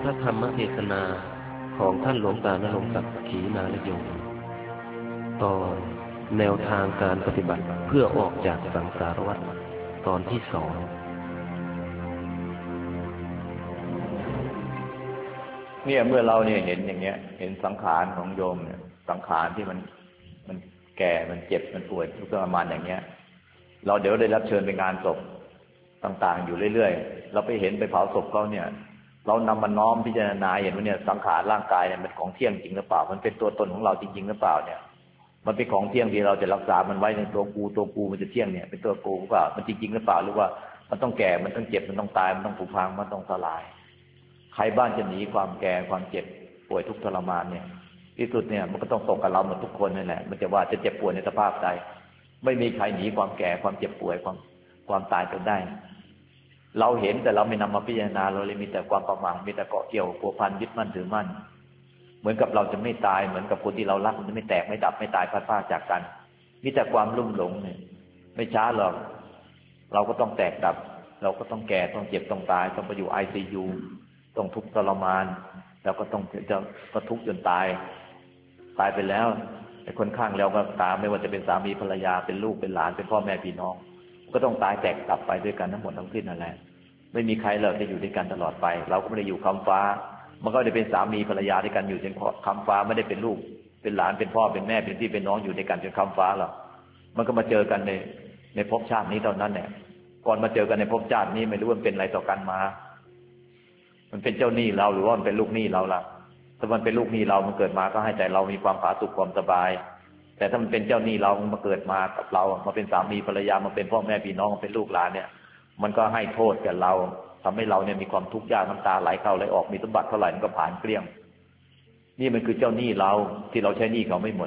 พระธรรมเทศนาของท่านหลวงตาณรงค์ศักดิ์ขีณานโยตอนแนวทางการปฏิบัติเพื่อออกจากสังสารวัฏตอนที่2 เนี่ยเมื่อเราเนี่ยเห็นอย่างเงี้ยเห็นสังขารของโยมเนี่ยสังขารที่มันแก่มันเจ็บมันป่วยทุกข์ทรมานอย่างเงี้ยเราเดี๋ยวได้รับเชิญไปงานศพต่างๆอยู่เรื่อยๆเราไปเห็นไปเผาศพเขาเนี่ยเรานำมาน้อมพิจารณาเห็นว่าเนี่ยสังขารร่างกายเนี่ยมันของเที่ยงจริงหรือเปล่ามันเป็นตัวตนของเราจริงๆหรือเปล่าเนี่ยมันเป็นของเที่ยงที่เราจะรักษามันไว้ในตัวกูมันจะเที่ยงเนี่ยเป็นตัวกูหรือเปล่ามันจริงๆหรือเปล่าหรือว่ามันต้องแก่มันต้องเจ็บมันต้องตายมันต้องผุพังมันต้องสลายใครบ้านจะหนีความแก่ความเจ็บป่วยทุกข์ทรมานเนี่ยที่สุดเนี่ยมันก็ต้องตกกับเราหมดทุกคนนั่นแหละมันจะว่าจะเจ็บป่วยในสภาพใดไม่มีใครหนีความแก่ความเจ็บป่วยความตายไปได้เราเห็นแต่เราไม่นำมาพิจารณาเราเลยมีแต่ความประมาทมีแต่เกาะเกี่ยวพัวพันยึดมั่นถือมั่นเหมือนกับเราจะไม่ตายเหมือนกับคนที่เรารักมันจะไม่แตกไม่ดับไม่ตายพลาดพลาดจากกันมีแต่ความลุ่มหลงเนี่ยไม่ช้าหรอกเราก็ต้องแตกดับเราก็ต้องแก่ต้องเจ็บต้องตายต้องไปอยู่ ICU ต้องทุกข์ทรมานแล้วก็ต้องจะทุกข์จนตายไปแล้วไอ้คนข้างเราก็ตามไม่ว่าจะเป็นสามีภรรยาเป็นลูกเป็นหลานเป็นพ่อแม่พี่น้องก็ต้องตายแตกดับไปด้วยกันทั้งหมดทั้งสิ้นนั่นแหละไม่มีใครเลยจะอยู่ด้วยกันตลอดไปเราก็ไม่ได้อยู่คำฟ้ามันก็ได้เป็นสามีภรรยาด้วยกันอยู่จนคำฟ้าไม่ได้เป็นลูกเป็นหลานเป็นพ่อเป็นแม่เป็นพี่เป็นน้องอยู่ด้วยกันจนคำฟ้าหรอกมันก็มาเจอกันในภพชาตินี้เท่านั้นแหละก่อนมาเจอกันในภพชาตินี้ไม่รู้ว่าเป็นอะไรต่อกันมามันเป็นเจ้าหนี้เราหรือว่ามันเป็นลูกหนี้เราล่ะถ้ามันเป็นลูกหนี้เรามันเกิดมาก็ให้ใจเรามีความผาสุกความสบายแต่ถ้ามันเป็นเจ้าหนี้เรามันมาเกิดมากับเรามาเป็นสามีภรรยามาเป็นพ่อแม่พี่น้องมาเป็นลูกหลานเนี่ยมันก็ให้โทษกับเราทำให้เราเนี่ยมีความทุกข์ยากน้ำตาไหลเข้าไหลออกมีสมบัติเท่าไหร่มันก็ผ่านเกลี้ยงนี่มันคือเจ้าหนี้เราที่เราใช้หนี้เขาไม่หมด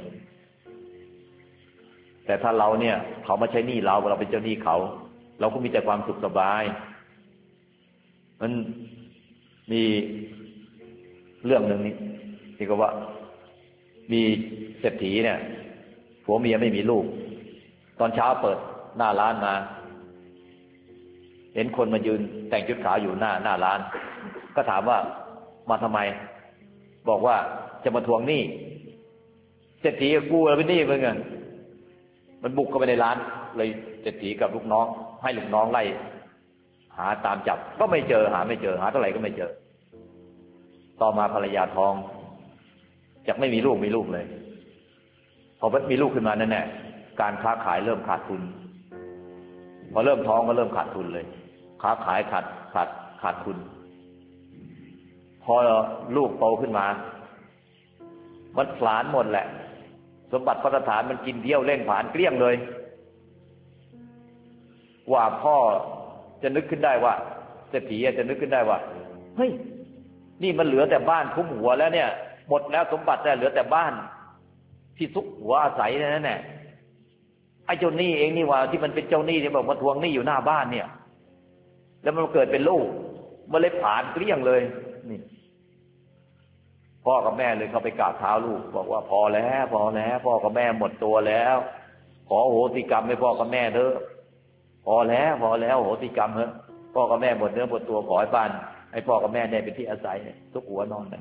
แต่ถ้าเราเนี่ยเขามาใช้หนี้เราเป็นเจ้าหนี้เขาเราก็มีแต่ความสุขสบายมันมีเรื่องหนึ่งนี่ที่ก็ว่ามีเศรษฐีเนี่ยผัวเมียไม่มีลูกตอนเช้าเปิดหน้าร้านมาเห็นคนมายืนแต่งชุดขาวอยู่หน้าร้านก็ถามว่ามาทำไมบอกว่าจะมาทวงหนี้เศรษฐีกูแล้วเป็นหนี้มึงอ่ะมันบุกเข้าไปในร้านเลยเศรษฐีกับลูกน้องให้ลูกน้องไล่หาตามจับก็ไม่เจอหาไม่เจอหาเท่าไหร่ก็ไม่เจอต่อมาภรรยาท้องจากไม่มีลูกมีลูกเลยพอมีลูกขึ้นมานั่นแหละการค้าขายเริ่มขาดทุนพอเริ่มท้องก็เริ่มขาดทุนเลยค้าขายขาดทุนพอลูกโตขึ้นมามันผลาญหมดแหละสมบัติพัฒฐานมันกินเที่ยวเล่นผลาญเกลี้ยงเลยว่าพ่อจะนึกขึ้นได้ว่าเศรษฐีจะนึกขึ้นได้ว่าเฮ้ยนี่มันเหลือแต่บ้านคุ้มหัวแล้วเนี่ยหมดแล้วสมบัติแต่เหลือแต่บ้านที่ซุกหัวอาศัยนั่นแหละไอ้เจ้าหนี้เองนี่ว่าที่มันเป็นเจ้าหนี้ที่บอกมาทวงหนี้อยู่หน้าบ้านเนี่ยแล้วมันเกิดเป็นลูกมันเลยผ่านเกลี้ยงเลยนี่พ่อกับแม่เลยเขาไปกราบเท้าลูกบอกว่าพอแล้วพ่อกับแม่หมดตัวแล้วขอโหสิกรรมให้พ่อกับแม่เถอะพอแล้วโหสิกรรมเถอะพ่อกับแม่หมดเนื้อหมดตัวขอให้บ้านให้พ่อกับแม่ได้เป็นที่อาศัยทุกหัวนอนเลย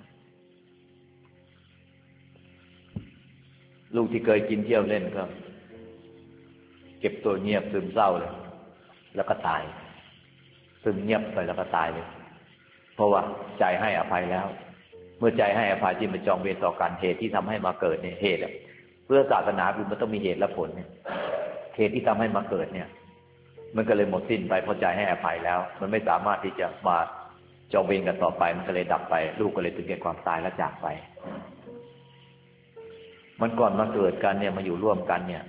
ลูกที่เคยกินเที่ยวเล่นก็เก็บตัวเงียบซึมเศร้าเลยแล้วก็ตายซึมเงียบไปแล้วก็ตายเลยเพราะว่าใจให้อภัยแล้วเมื่อใจให้อภัยที่มันจองเวรต่อกันเหตุที่ทำให้มาเกิดเนี่ยเหตุเพื่อศาสนาคือมันต้องมีเหตุและผลเนี่ยเหตุที่ทำให้มาเกิดเนี่ยมันก็เลยหมดสิ้นไปเพราะใจให้อภัยแล้วมันไม่สามารถที่จะมาจองเวรกันต่อไปมันก็เลยดับไปลูกก็เลยถึงแก่ความตายและจากไปมันก่อนมาเกิดกันเนี่ยมาอยู่ร่วมกันเนี่ย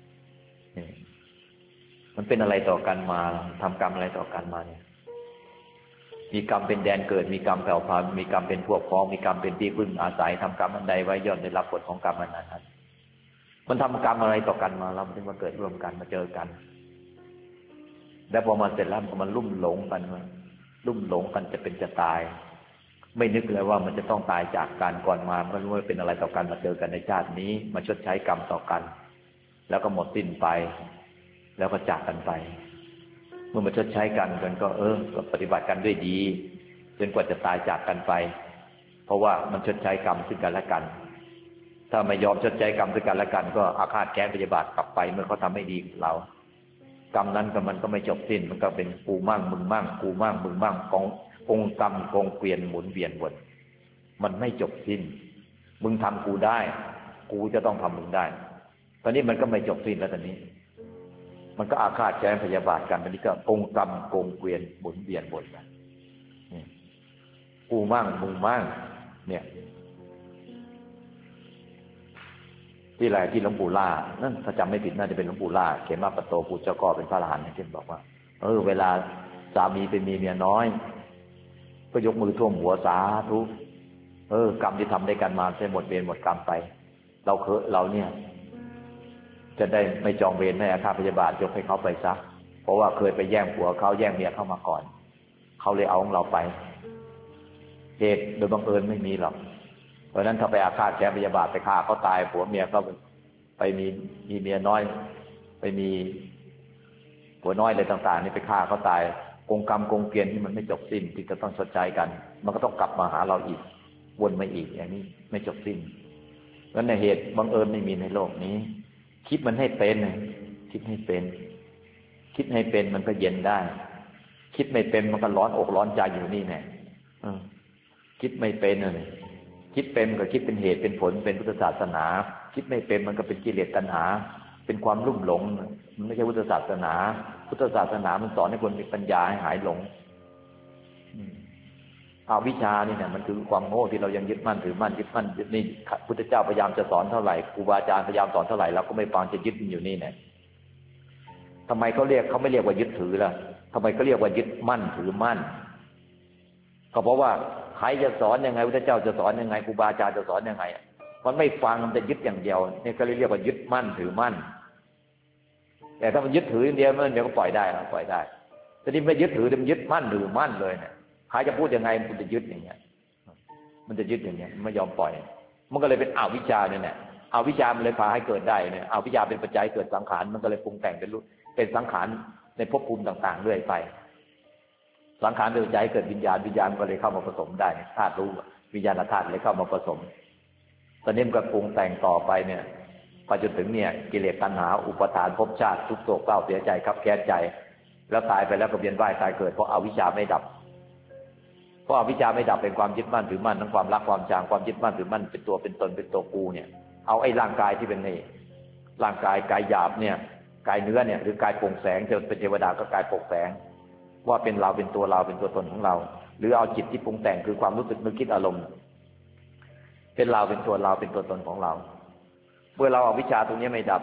มันเป็นอะไรต่อกันมาทำกรรมอะไรต่อกันมาเนี่ยมีกรรมเป็นแดนเกิดมีกรรมแผ่วพราวมีกรรมเป็นพวกพ้องมีกรรมเป็นที่พึ่งอาศัยทำกรรมอันใดไว้ย่อมได้รับผลของกรรมอันนั้นมันทำกรรมอะไรต่อกันมาเราถึงมาเกิดร่วมกันมาเจอกันแล้วพอมาเสร็จแล้วมันลุ่มหลงกันจะเป็นจะตายไม่นึกเลยว่ามันจะต้องตายจากกันก่อนมาไม่รู้ว่าเป็นอะไรต่อกันมาเจอกันในชาตินี้มาชดใช้กรรมต่อกันแล้วก็หมดสิ้นไปแล้วก็จากกันไปเมื่อมาชดใช้กันก็ก็ปฏิบัติกันด้วยดีจนกว่าจะตายจากกันไปเพราะว่ามันชดใช้กรรมซึ่งกันและกันถ้าไม่ยอมชดใช้กรรมซึ่งกันและกันก็อาฆาตแค้นพยาบาทกลับไปเมื่อเขาทำไม่ดีกับเรากรรมนั้นก็มันก็ไม่จบสิ้นมันก็เป็นกูมั่งมึงมั่งกูมั่งมึงมั่งกองกรรมกองเกวียนหมุนเวียนวนมันไม่จบสิ้นมึงทำกูได้กูจะต้องทำมึงได้ตอนนี้มันก็ไม่จบสิ้นแล้วตอนนี้มันก็อาฆาตแค้นพยาบาทกันตอนนี้ก็องค์กรรมกองเกวียนหมุนเวียนวนกันกูมั่งมึงมั่งเนี่ยที่ไรที่หลวงปู่ล่านั่นถ้าจำไม่ผิดน่าจะเป็นหลวงปู่ล่าเขมาปโตปู่เจ้าก็เป็นพระอรหันต์เช่นบอกว่าเวลาสามีไปมีเมียน้อยก็ยกมือท่วมหัวสาธุกรรมที่ทำด้วยกันมาจะหมดเวรหมดกรรมไปเราเนี่ยจะได้ไม่จองเวรไม่อาฆาตพยาบาทยกให้เขาไปซะเพราะว่าเคยไปแย่งผัวเขาแย่งเมียเข้ามาก่อนเขาเลยเอาของเราไปเหตุโดยบังเอิญไม่มีหรอกเพราะนั้นถ้าไปอาฆาตแค้นพยาบาทไปฆ่าเขาตายผัวเมียก็ไปมีเมียน้อยไปมีผัวน้อยอะไรต่างๆนี่ไปฆ่าเขาตายกงกรรมกงเกวียนที่มันไม่จบสิ้นที่จะต้องชดใช้กันมันก็ต้องกลับมาหาเราอีกวนมาอีกอย่างนี้ไม่จบสิ้นเพราะในเหตุบังเอิญไม่มีในโลกนี้คิดมันให้เป็นคิดให้เป็นคิดให้เป็นมันก็เย็นได้คิดไม่เป็นมันก็ร้อนอกร้อนใจอยู่นี่แน่คิดไม่เป็นเลยคิดเป็นก็คิดเป็นเหตุเป็นผลเป็นพุทธศาสนาคิดไม่เป็นมันก็เป็นกิเลสตัณหาเป็นความลุ่มหลงมันไม่ใช่พุทธศาสนาพุทธศาสนามันสอนให้คนมีปัญญาให้หายหลงอวิชชานี่เนี่ยมันคือความโง่ที่เรายังยึดมั่นถือมั่นยึดมั่นยึดนี่พุทธเจ้าพยายามจะสอนเท่าไหร่ครูบาอาจารย์พยายามสอนเท่าไหร่เราก็ไม่ฟังจะยึดอยู่นี่เนี่ยทำไมเขาไม่เรียกว่ายึดถือล่ะทำไมเขาเรียกว่ายึดมั่นถือมั่นก็เพราะว่าใครจะสอนยังไงพุทธเจ้าจะสอนยังไงครูบาอาจารย์จะสอนยังไงมันไม่ฟังมันจะยึดอย่างเดียวนี่ก็เรียกว่ายึดมั่นถือมั่นแต่ถ้ามันยึดถืออย่างเดียวมันเดี๋ยวก็ปล่อยได้ปล่อยได้แต่นี่ไม่ยึดถือมันยึดมั่นถือมั่นเลยเนี่ยใครจะพูดยังไงมันจะยึดอย่างเงี้ยมันจะยึดอย่างเงี้ยไม่ยอมปล่อยมันก็เลยเป็นอวิชชาเนี่ยอวิชชามันเลยพาให้เกิดได้เนี่ยอวิชชาเป็นปัจจัยเกิดสังขารมันก็เลยปรุงแต่งเป็นสังขารในภพภูมิต่างๆเรื่อยไปสังขารเป็นปัจจัยเกิดวิญญาณก็เลยเข้ามาผสมได้ธาตุรู้วิญญาณธาตุเลยเข้ามาผสมตอนนี้มันก็ปรุงแต่งต่อไปเนี่ยไปจนถึงเนี่ยกิเลสตัณหาอุปทานภพชาติทุกข์โศกเศร้าเสียใจคับแค้นใจแล้วตายไปแล้วก็เวียนว่ายตายเกิดเพราะอวิชชาไม่ดับเพราะอวิชชาไม่ดับเป็นความยึดมั่นถือมั่นทั้งความรักความชังความยึดมั่นถือมั่นเป็นตัวเป็นตนเป็นตัวกูเนี่ยเอาไอ้ร่างกายที่เป็นในร่างกายหยาบเนี่ยกายเนื้อเนี่ยหรือกายโปร่งแสงจะเป็นเทวดาก็กายโปร่งแสงว่าเป็นเราเป็นตัวเราเป็นตัวตนของเราหรือเอาจิตที่ปรุงแต่งคือความรู้สึกนึกคิดอารมณ์เป็นเราเป็นตัวเราเป็นตัวตนของเราเมื่อเราเอาวิชาตรงนี้ไม่ดับ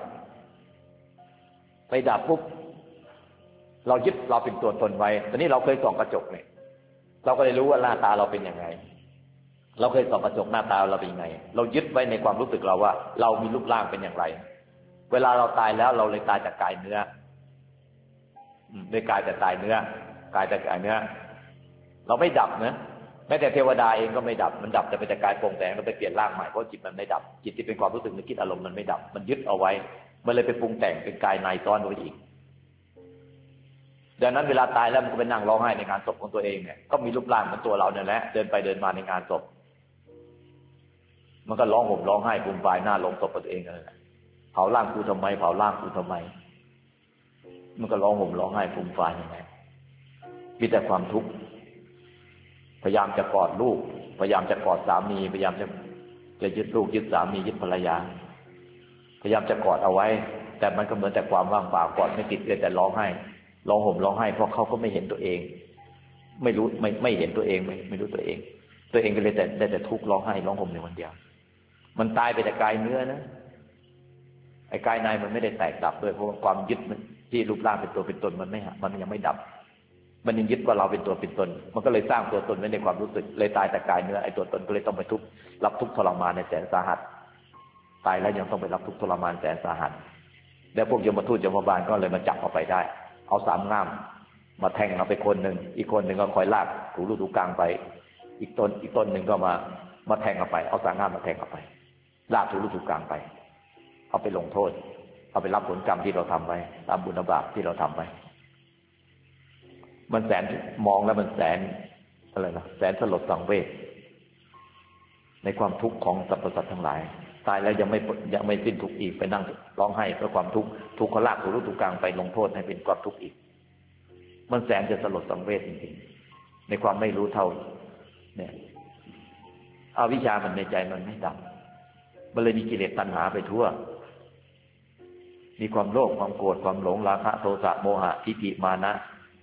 ปุ๊บเรายึดเราเป็นตัวตนไว้ตอนนี้เราเคยส่องกระจกเนี่ยเราก็เลยรู้ว่าหน้าตาเราเป็นยังไงเราเคยส่องกระจกหน้าตาเราเป็นยังไงเรายึดไว้ในความรู้สึกเราว่าเรามีรูปร่างเป็นอย่างไรเวลาเราตายแล้วเราเลยตายจากกายเนื้อด้วยกายแต่ตายเนื้อกายแต่กายเนื้อเราไม่ดับนะแม้แต่เทวดาเองก็ไม่ดับมันดับแต่เป็นแต่กายโปร่งแสงแล้วไปเปลี่ยนร่างใหม่เพราะจิตมันไม่ดับจิตที่เป็นความรู้สึกนึกคิดอารมณ์มันไม่ดับมันยึดเอาไว้มันเลยไปปรุงแต่งเป็นกายในซ้อนไว้อีกดังนั้นเวลาตายแล้วมันก็ไปนั่งร้องไห้ในงานศพของตัวเองเนี่ยก็มีรูปร่างเหมือนตัวเราเนี่ยแหละเดินไปเดินมาในงานศพมันก็ร้องห่มร้องไห้ฟูมฟายหน้าลงศพตัวเองนั่นแหละเผาร่างกูทำไมเผาร่างกูทำไมมันก็ร้องห่มร้องไห้ฟูมฟายยังไงมีแต่ความทุกข์พยายามจะกอดลูกพยายามจะกอดสามีพยายามจะยึดลูกยึดสามียึดภรรยาพยายามจะกอดเอาไว้แต่มันก็เหมือนแต่ความว่างเปล่ากอดไม่ติดเลยแต่ร้องไห้ร้องห่มร้องไห้เพราะเขาก็ไม่เห็นตัวเองไม่รู้ไม่เห็นตัวเองไม่รู้ตัวเองก็เลยได้แต่ทุกข์ร้องไห้ร้องห่มในวันเดียวมันตายไปแต่กายเนื้อนะไอ้กายในมันไม่ได้แตกดับด้วยเพราะความยึดที่รูปร่างเป็นตัวเป็นตนมันยังไม่ดับมันยังยึดว่าเราเป็นตัวเป็นตนมันก็เลยสร้างตัวตนไว้ในความรู้สึกเลยตายแต่กายเนื้อไอ้ตัวตนก็เลยต้องไปทุกข์รับทุกข์ทรมานในแสนสาหัสตายแล้วยังต้องไปรับทุกข์ทรมานแสนสาหัสแล้วพวกยมทูตยมบาลก็เลยมาจับเอาไปได้เอาสามง่ามมาแทงเอาไปคนหนึ่งอีกคนหนึ่งก็คอยลากถูรูถูกลางไปอีกต้นหนึ่งก็มาแทงเอาไปเอาสามง่ามมาแทงเอาไปลากถูรูถูกลางไปเอาไปลงโทษเอาไปรับผลกรรมที่เราทำไว้ตามบุญบาปที่เราทำไว้มันแสนมองแล้วมันแสนอะไรนะแสนสลดสังเวชในความทุกข์ของสรรพสัตว์ทั้งหลายตายแล้วยังไม่สิ้นทุกข์อีกไปนั่งร้องไห้เพราะความทุกข์ทุกขลากถูกถูกกลางไปลงโทษให้เป็นความทุกข์อีกมันแสนจะสลดสังเวชจริงๆในความไม่รู้เท่าเนี่ยอวิชชามันในใจมันไม่ดับมันเลยมีกิเลสตัณหาไปทั่วมีความโลภความโกรธความหลงราคะโทสะโมหะทิฏฐิมานะ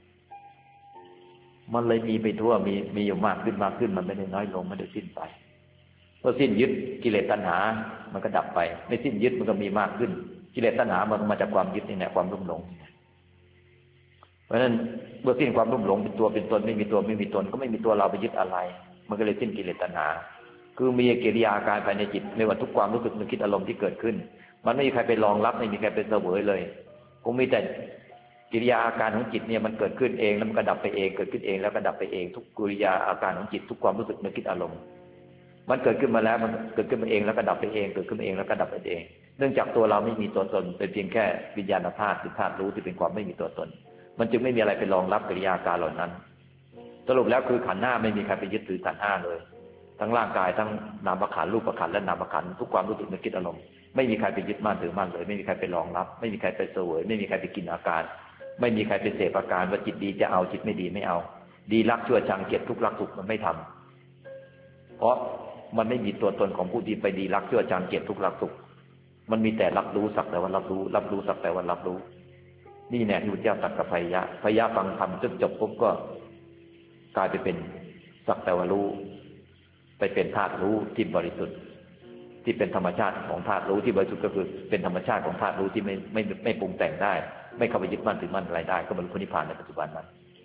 มันเลยมีไปทั่วมีอยู่มากขึ้นมันไม่ได้น้อยลงไม่ได้สิ้นไปเมื่อสิ้นยึดกิเลสตัณหามันก็ดับไปไม่สิ้นยึดมันก็มีมากขึ้นกิเลสตัณหามันมาจากความยึดนี่แหละความรุ่มหลงเพราะฉะนั้นเมื่อสิ้นความรุ่มหลงเป็นตัวเป็นตนไม่มีตัวไม่มีตนก็ไม่มีตัวเราไปยึดอะไรมันก็เลยสิ้นกิเลสตัณหาคือมีกิริยาอาการภายในจิตไม่ว่าทุกความรู้สึกนึกคิดอารมณ์ที่เกิดขึ้นมันไม่มีใครไปรองรับไม่มีใครไปเสวยเลยคงมีแต่กิริยาอาการของจิตเนี่ยมันเกิดขึ้นเองแล้วมันก็ดับไปเองเกิดขึ้นเองแล้วก็ดับไปเองทุกกิริยาอาการของจิตทุกความรู้สึกนึกคิดอารมณ์มันเกิดขึ้นมาแล้วมันเกิดขึ้นมาเองแล้วก็ดับไปเองเกิดขึ้นมาเองแล้วก็ดับไปเองเนื่องจากตัวเราไม่มีตัวตนเป็นเพียงแค่วิญญาณธาตุหรือธาตุรู้ที่เป็นความไม่มีตัวตนมันจึงไม่มีอะไรไปรองรับกิริยาการเหล่านั้นสรุปแล้วคือขันธ์ห้าไม่มีใครไปยึดถือขันธ์ห้าเลยทั้งร่างกายทั้งนามขันธ์รูปขันธ์และนามขันธ์ทุกความรู้สึกนึกคิดอารมณ์ไม่มีใครไปยึดมั่นถือมั่นเลยไม่มีใครไปรองรับไม่มีใครไปเสวยไม่มีใครไปกินอาการไม่มีใครไปเสพอาการว่าจิตดีจะเอาจิตไม่ดีไม่เอาดีรักชั่วชังเกลียดทุกข์รักสุขมันไม่ทำเพราะมันไม่มีตัวตนของผู้ที่ไปดีรักชั่วชังเกลียดทุกข์รักสุขมันมีแต่รับรู้สักแต่ว่ารับรู้สักแต่ว่ารับรู้นี่แน่ที่พระเจ้าตรัสกับพยะฟังธรรมจนจบปุ๊บก็กลายไปเป็นสักแต่ว่ารู้ไปเป็นธาตุรู้ที่บริสุทธิ์ที่เป็นธรรมชาติของธาตุรู้ที่บริสุทธิ์ก็คือเป็นธรรมชาติของธาตุรู้ที่ไม่ปรุงแต่งได้ไม่เข้าไปยึดมั่นถือมั่นอะไรได้ก็บรรลุนิพพานในปัจจุบันนั้น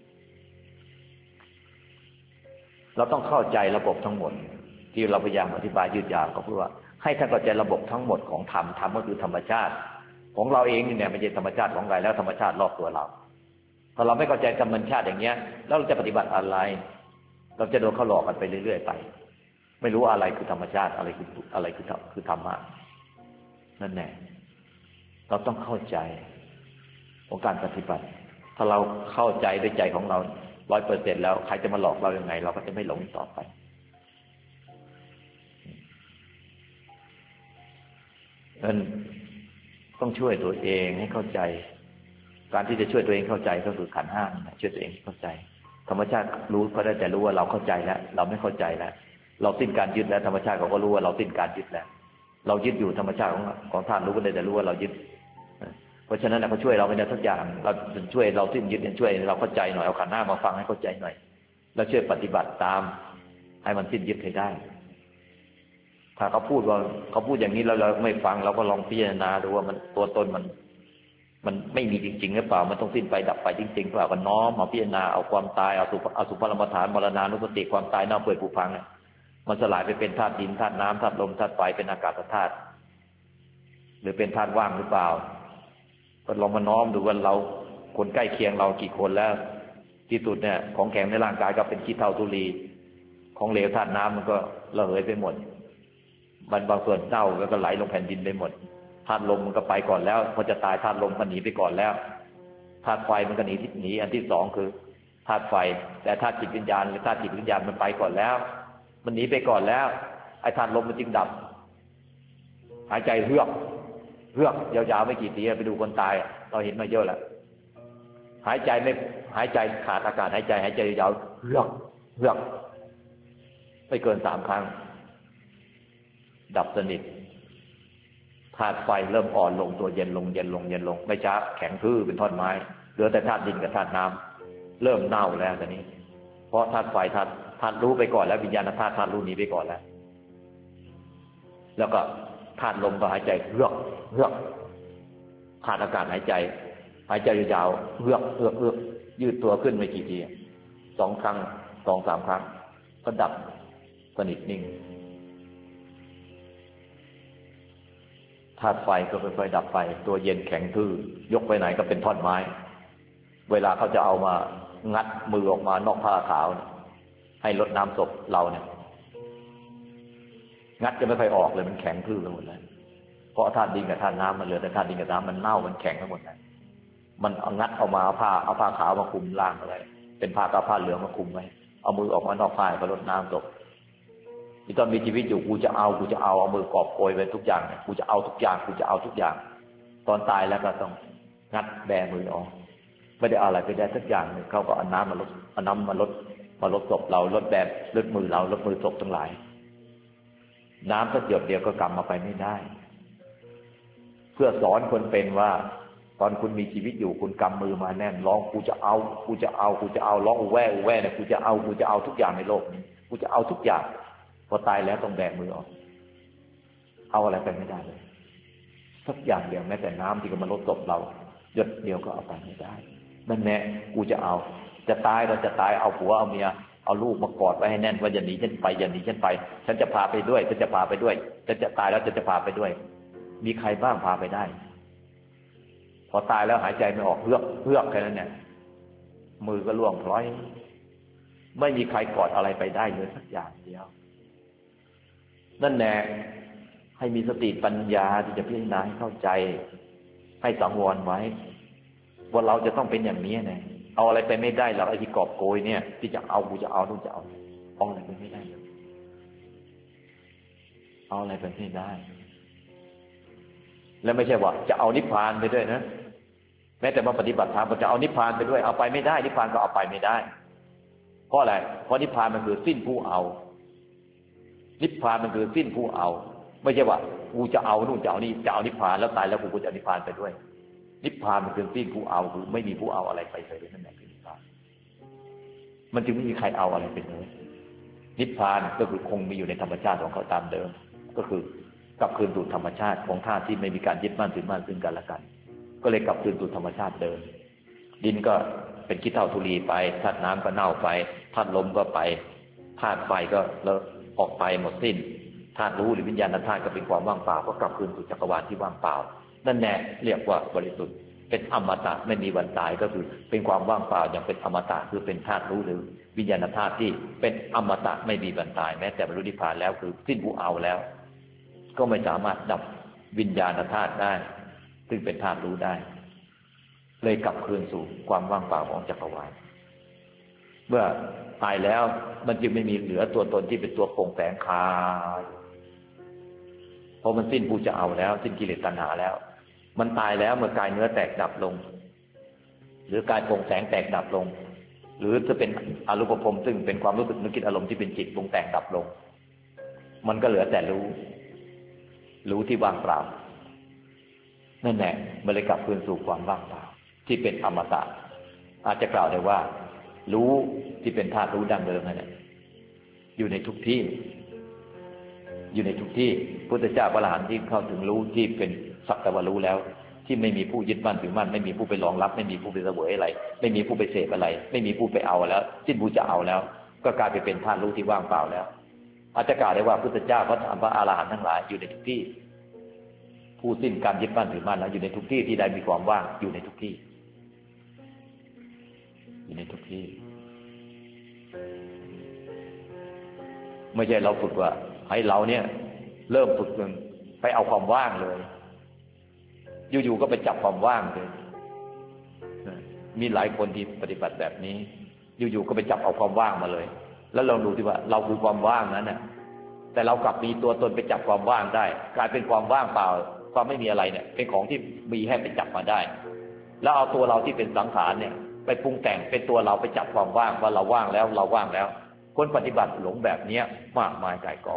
เราต้องเข้าใจระบบทั้งหมดที่เราพยายามอธิบายยืดยาวก็เพื่อว่าให้ท่านเข้าใจระบบทั้งหมดของธรรมก็คือธรรมชาติของเราเองนี่เนี่ยไม่ใช่ธรรมชาติของใครแล้วธรรมชาติรอบตัวเราถ้าเราไม่เข้าใจธรรมชาติอย่างเงี้ยแล้วเราจะปฏิบัติอะไรเราจะโดนเขาหลอกกันไปเรื่อยๆไปไม่รู้อะไรคือธรรมชาติอะไรคือธรรมะนั่นแหละเราต้องเข้าใจของการปฏิบัติถ้าเราเข้าใจด้วยใจของเรา 100% แล้วใครจะมาหลอกเรายังไงเราก็จะไม่หลงต่อไปนั้นต้องช่วยตัวเองให้เข้าใจการที่จะช่วยตัวเองเข้าใจก็คือขันธ์ห้าช่วยตัวเองเข้าใจธรรมชาติรู้ก็ได้แต่รู้ว่าเราเข้าใจแล้วเราไม่เข้าใจแล้วเราสิ้นการยึดแล้วธรรมชาติเขาก็รู้ว่าเราสิ้นการยึดแล้วเรายึดอยู่ธรรมชาติของธาตุรู้ก็ได้แต่รู้ว่าเรายึดเพราะฉะนั้นเขาช่วยเราไม่ได้ทุกอย่างเราช่วยเราสิ้นยึดช่วยเราเข้าใจหน่อยเอาขันธ์ห้ามาฟังให้เข้าใจหน่อยแล้วช่วยปฏิบัติตามให้มันสิ้นยึดให้ได้ถ้าเขาพูดอย่างนี้แล้วเราไม่ฟังเราก็ลองพิจารณาดูว่ามันตัวตนมันไม่มีจริงๆหรือเปล่ามันต้องสิ้นไปดับไปจริงๆหรือเปล่าก็น้อมมาพิจารณาเอาความตายเอาสุภลมฐานมรณานุสติความตายเน่าเปื่อยผุพังมันสลายไปเป็นธาตุดินธาตุน้ำธาตุลมธาตุไฟเป็นอากาศธาตุหรือเป็นธาตุว่างหรือเปล่าก็ลองมาน้อมดูว่าเราคนใกล้เคียงเรากี่คนแล้วที่สุดเนี่ยของแข็งในร่างกายก็เป็นขี้เถ้าธุลีของเหลวธาตุน้ำมันก็ระเหยไปหมดมันบางส่วนเน่าแล้วก็ไหลลงแผ่นดินไปหมดธาตุลมมันก็ไปก่อนแล้วพอจะตายธาตุลมมันหนีไปก่อนแล้วธาตุไฟมันก็หนีอันที่สองคือธาตุไฟแต่ธาตุจิตวิญญาณหรือธาตุจิตวิญญาณมันไปก่อนแล้วมันหนีไปก่อนแล้วไอ้ธาตุลมมันจึงดับหายใจเฮือกยาวๆไม่กี่ทีไปดูคนตายเราเห็นมาเยอะแล้วหายใจขาดอากาศหายใจยาวเฮือกไม่เกิน3 ครั้งดับสนิทธาตุไฟเริ่มอ่อนลงตัวเย็นลงไม่ช้าแข็งทื่อเป็นท่อนไม้เหลือแต่ธาตุดินกับธาตุน้ำเริ่มเน่าแล้วตอนนี้เพราะธาตุไฟธาตุรู้ไปก่อนแล้ววิญญาณธาตุรู้หนีไปก่อนแล้วก็ธาตุลมก็หายใจเฮือกขาดอากาศหายใจยาวเฮือกยืดตัวขึ้นไม่กี่ที2 ครั้ง 2-3 ครั้งก็ดับสนิทนิ่งธาตุไฟก็ค่อยๆดับไปตัวเย็นแข็งทื่อยกไปไหนก็เป็นท่อนไม้เวลาเขาจะเอามางัดมือออกมานอกผ้าขาวให้รดน้ำศพเราเนี่ยงัดจะไม่ค่อยออกเลยมันแข็งทื่อไปหมดเลยเพราะธาตุดินกับธาตุน้ำมันเหลือแต่ธาตุดินกับน้ำมันเน่ามันแข็งไปหมดเลยมันเอางัดเอามาเอาผ้าขาวมาคลุมล่างอะไรเป็นผ้ากับผ้าเหลืองมาคลุมไว้เอามือออกมานอกผ้าก็รดน้ำศพที่ตอนมีชีวิตอยู่กูจะเอาเอามือกอบโกยไปทุกอย่างกูจะเอาทุกอย่างกูจะเอาทุกอย่างตอนตายแล้วก็ต้องงัดแบมือออกไม่ได้เอาอะไรไปได้สักอย่างนึงเขาก็เอาน้ำมาลดศพเราลดแบบลดมือเราลดมือศพทั้งหลายน้ำสักหยดเดียวก็กำมาไปไม่ได้เพื่อสอนคนเป็นว่าตอนคุณมีชีวิตอยู่คุณกำมือมาแน่นร้องกูจะเอาร้องแว่เนี่ยกูจะเอาทุกอย่างในโลกนี้กูจะเอาทุกอย่างพอตายแล้วต้องแบมือออกเอาอะไรไปไม่ได้เลยสักอย่างเดียวแม้แต่น้ำที่ก็มาลดศพเราหยดเดียวก็เอาไปไม่ได้นั่นแน่กูจะเอาจะตายเราจะตายเอาผัวเอาเมียเอาลูกมากอดไว้ให้แน่นว่าอย่าหนีฉันไปฉันจะพาไปด้วยฉันจะพาไปด้วยฉันจะตายแล้วฉันจะพาไปด้วยมีใครบ้างพาไปได้พอตายแล้วหายใจไม่ออกเฮือกแค่นั้นเนี่ยมือก็ล่วงพลอยไม่มีใครกอดอะไรไปได้เลยสักอย่างเดียวนั่นแน่ให้มีสติปัญญาที่จะพิจารณาให้เข้าใจให้สังวรไว้ว่าเราจะต้องเป็นอย่างนี้นะเอาอะไรไปไม่ได้หรอกไอ้ที่กอบโกยเนี่ยที่จะเอากูจะเอาต้องจะเอาอะไรไปไม่ได้เอาอะไรไปไม่ได้แล้วไม่ใช่ว่าจะเอานิพพานไปด้วยนะแม้แต่มาปฏิบัติธรรมก็จะเอานิพพานไปด้วยเอาไปไม่ได้นิพพานก็เอาไปไม่ได้เพราะอะไรเพราะนิพพานมันคือสิ้นผู้เอานิพพานมันคือสิ้นผู้เอาไม่ใช่ว่ากูจะเอานู่นจะเอานี่จะเอานิพพานแล้วตายแล้วกูจะเอานิพพานไปด้วยนิพพานมันคือสิ้นผู้เอาคือไม่มีผู้เอาอะไรไปเลยนั่นแหละคือนิพพานมันจึงไม่มีใครเอาอะไรไปเลยนิพพานก็คือคงมีอยู่ในธรรมชาติของเขาตามเดิมก็คือกลับคืนสู่ธรรมชาติของธาตุที่ไม่มีการยึดมั่นถือมั่นซึ่งกันและกันก็เลยกลับคืนสู่ธรรมชาติเดิมดินก็เป็นขี้เถ้าธุลีไปธาตุน้ำก็เน่าไปธาตุลมก็ไปธาตุไฟก็แล้วออกไปหมดสิ้นธาตุรู้หรือวิญญาณธาตุก็เป็นความว่างเปล่าก็กลับคืนสู่จักรวาลที่ว่างเปล่านั่นแน่เรียกว่าบริสุทธิ์เป็นอมตะไม่มีวันตายก็คือเป็นความว่างเปล่าอย่างเป็นอมตะคือเป็นธาตุรู้หรือวิญญาณธาตุที่เป็นอมตะไม่มีวันตายแม้แต่บรรลุนิพพานแล้วคือสิ้นผู้เอาแล้วก็ไม่สามารถดับวิญญาณธาตุได้ซึ่งเป็นธาตุรู้ได้เลยกลับคืนสู่ความว่างเปล่าของจักรวาลเมื่อตายแล้วมันจึงไม่มีเหลือตัวตนที่เป็นตัวโปร่งแสงคาเพราะมันสิ้นผู้จะเอาแล้วสิ้นกิเลสตัณหาแล้วมันตายแล้วเมื่อกายเนื้อแตกดับลงหรือกายโปร่งแสงแตกดับลงหรือจะเป็นอรูปภพซึ่งเป็นความรู้สึกนึกคิดอารมณ์ที่เป็นจิตปรุงแต่งดับลงมันก็เหลือแต่รู้ที่ว่างเปล่านั่นแหละมันเลยกลับคืนสู่ความว่างเปล่าที่เป็นอมตะอาจจะกล่าวได้ว่ารู้ที่เป็นธาตุรู้ดั้งเดิมนั่นแหละอยู่ในทุกที่พุทธเจ้าพระอรหันต์ที่เข้าถึงรู้ที่เป็นสักแต่ว่ารู้แล้วที่ไม่มีผู้ยึดมั่นถือมั่นไม่มีผู้ไปรองรับไม่มีผู้ไปเสวยอะไรไม่มีผู้ไปเสพอะไรไม่มีผู้ไปเอาแล้วสิ้นผู้จะเอาแล้วก็กลายไปเป็นธาตุรู้ที่ว่างเปล่าแล้วอาจจะกล่าวได้ว่าพุทธเจ้าพระธรรมพระอรหันต์ทั้งหลายอยู่ในทุกที่ผู้สิ้นการยึดมั่นถือมั่นแล้วอยู่ในทุกที่ที่ใดมีความว่างอยู่ในทุกที่ไม่ใช่เราฝึกว่าให้เราเนี่ยเริ่มฝึกไปเอาความว่างเลยอยู่ๆก็ไปจับความว่างเลยมีหลายคนที่ปฏิบัติแบบนี้อยู่ๆก็ไปจับเอาความว่างมาเลยแล้วลองดูที่ว่าเราคือความว่างนั้นน่ะแต่เรากลับมีตัวตนไปจับความว่างได้กลายเป็นความว่างเปล่าความไม่มีอะไรเนี่ยเป็นของที่มีให้ไปจับมาได้แล้วเอาตัวเราที่เป็นสังขารเนี่ยไปปรุงแต่งเป็นตัวเราไปจับความว่างว่าเราว่างแล้วคนปฏิบัติหลงแบบนี้มากมายก่ายกอง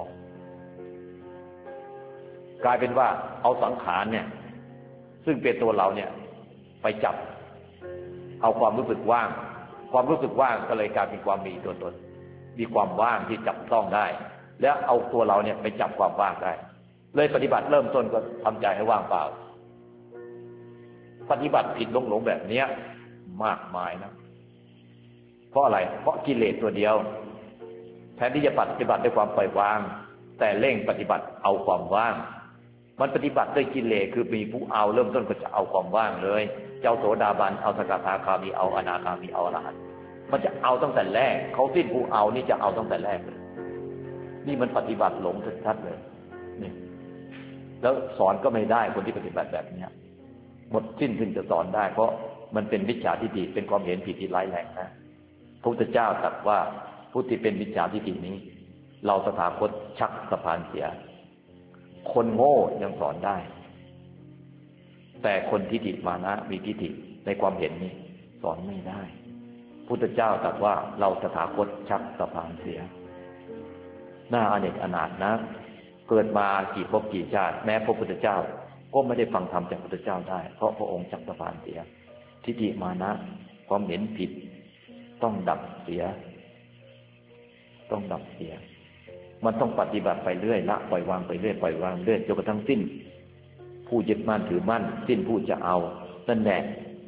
กลายเป็นว่าเอาสังขารเนี่ยซึ่งเป็นตัวเราเนี่ยไปจับเอาความรู้สึกว่างก็เลยกลายเป็นความมีตัวตนมีความว่างที่จับต้องได้แล้วเอาตัวเราเนี่ยไปจับความว่างได้เลยปฏิบัติเริ่มต้นก็ทำใจให้ว่างเปล่าปฏิบัติผิดหลงแบบนี้มากมายนะเพราะอะไรเพราะกิเลสตัวเดียวแทนที่จะปฏิบัติด้วยความปล่อยวางแต่เร่งปฏิบัติเอาความว่างมันปฏิบัติด้วยกิเลสคือมีผู้เอาเริ่มต้นก็จะเอาความว่างเลยเจ้าโสดาบันเอาสกทาคามีเอาอนาคามีเอาอรหันต์มันจะเอาตั้งแต่แรกเขาสิ้นผู้เอานี่จะเอาตั้งแต่แรกเลยนี่มันปฏิบัติหลงชัดๆเลยนี่แล้วสอนก็ไม่ได้คนที่ปฏิบัติแบบนี้หมดสิ้นถึงจะสอนได้เพราะมันเป็นมิจฉาทิฏฐิเป็นความเห็นผิดที่ร้ายแรงนะพระพุทธเจ้าตรัสว่าผู้ที่เป็นมิจฉาทิฏฐินี้เราตถาคตชักสะพานเสียคนโง่ยังสอนได้แต่คนทิฏฐิมานะมีทิฏฐิในความเห็นนี้สอนไม่ได้พุทธเจ้าตรัสว่าเราตถาคตชักสะพานเสียหน้าอเนกอนาถนะเกิดมากี่ภพกี่ชาติแม้พระพุทธเจ้าก็ไม่ได้ฟังธรรมจากพระพุทธเจ้าได้เพราะพระองค์ชักสะพานเสียทิฏฐิมานะความเห็นผิดต้องดับเสียต้องดับเสียมันต้องปฏิบัติไปเรื่อยละปล่อยวางไปเรื่อยปล่อยวางเรื่อยจนกระทั่งสิ้นผู้ยึดมั่นถือมั่นสิ้นผู้จะเอานั่นแหละ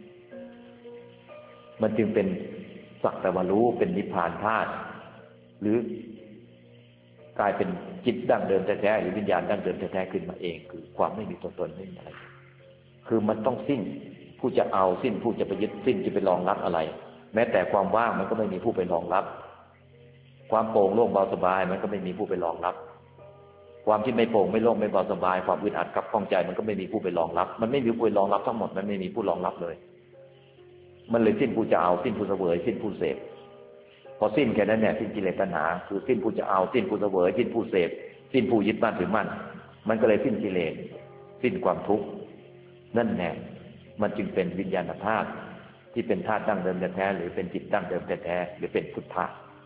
มันจึงเป็นสักแต่ว่ารู้เป็นนิพพานธาตุหรือกลายเป็นจิตดั้งเดิมแท้ๆหรือวิญญาณดั้งเดิมแท้ๆขึ้นมาเองคือความไม่มีตัวตนไม่มีอะไรคือมันต้องสิ้นผู้จะเอาสิ้นผู้จะไปยึดสิ้นจะไปรองรับอะไรแม้แต่ความว่างมันก็ไม่มีผู้ไปรองรับความโปร่งโล่งเบาสบายมันก็ไม่มีผู้ไปรองรับความที่ไม่โปร่งไม่โล่งไม่เบาสบายความอึดอัดกับข้องใจมันก็ไม่มีผู้ไปรองรับมันไม่มีผู้ไปรองรับทั้งหมดมันไม่มีผู้รองรับเลยมันเลยสิ้นผู้จะเอาสิ้นผู้เสวยสิ้นผู้เสพพอสิ้นแค่นั้นเนี่ยสิ้นกิเลสตัณหาคือสิ้นผู้จะเอาสิ้นผู้เสวยสิ้นผู้เสพสิ้นผู้ยึดมั่นถือมั่นมันก็เลยสิ้นกิเลสสิ้นความทุกข์นั่นแน่มันจึงเป็นวิญญาณธาตุที่เป็นธาตุดั้งเดิมแท้ๆหรือเป็นจิตดั้งเดิมแท้ๆหรือเป็นพุทธะ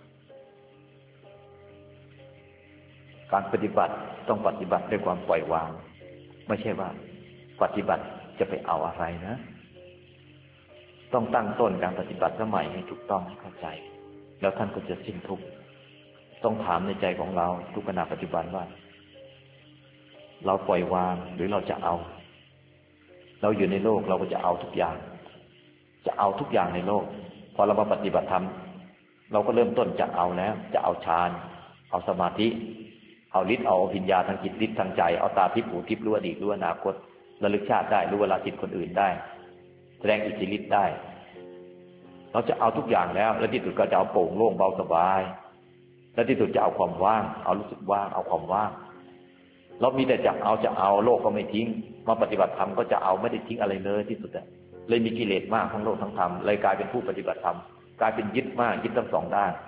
การปฏิบัติต้องปฏิบัติด้วยความปล่อยวางไม่ใช่ว่าปฏิบัติจะไปเอาอะไรนะต้องตั้งต้นการปฏิบัติสมัยให้ถูกต้องให้เข้าใจแล้วท่านก็จะสิ้นทุกข์ต้องถามในใจของเราทุกขณะปัจจุบันว่าเราปล่อยวางหรือเราจะเอาเราอยู่ในโลกเราก็จะเอาทุกอย่างจะเอาทุกอย่างในโลกพอเรามาปฏิบัติธรรมเราก็เริ่มต้นจะเอาแล้วจะเอาฌานเอาสมาธิเอาฤทธิ์เอาปัญญาทางจิตฤทธิ์ทางใจเอาตาทิพย์หูทิพย์รู้อดีตรู้อนาคตระลึกชาติได้รู้เวลาจิตคนอื่นได้แสดงอิทธิฤทธิ์ได้เราจะเอาทุกอย่างแล้วที่สุดก็จะเอาโปร่งโล่งเบาสบายและที่สุดจะเอาความว่างเอารู้สึกว่างเอาความว่างเรามีแต่จะเอาโลกก็ไม่ทิ้งมาปฏิบัติธรรมก็จะเอาไม่ได้ทิ้งอะไรเลยที่สุดเลยมีกิเลสมากทั้งโลกทั้งธรรมเลยกลายเป็นผู้ปฏิบัติธรรมกลายเป็นยึดมากยึดทั้งสองด้าน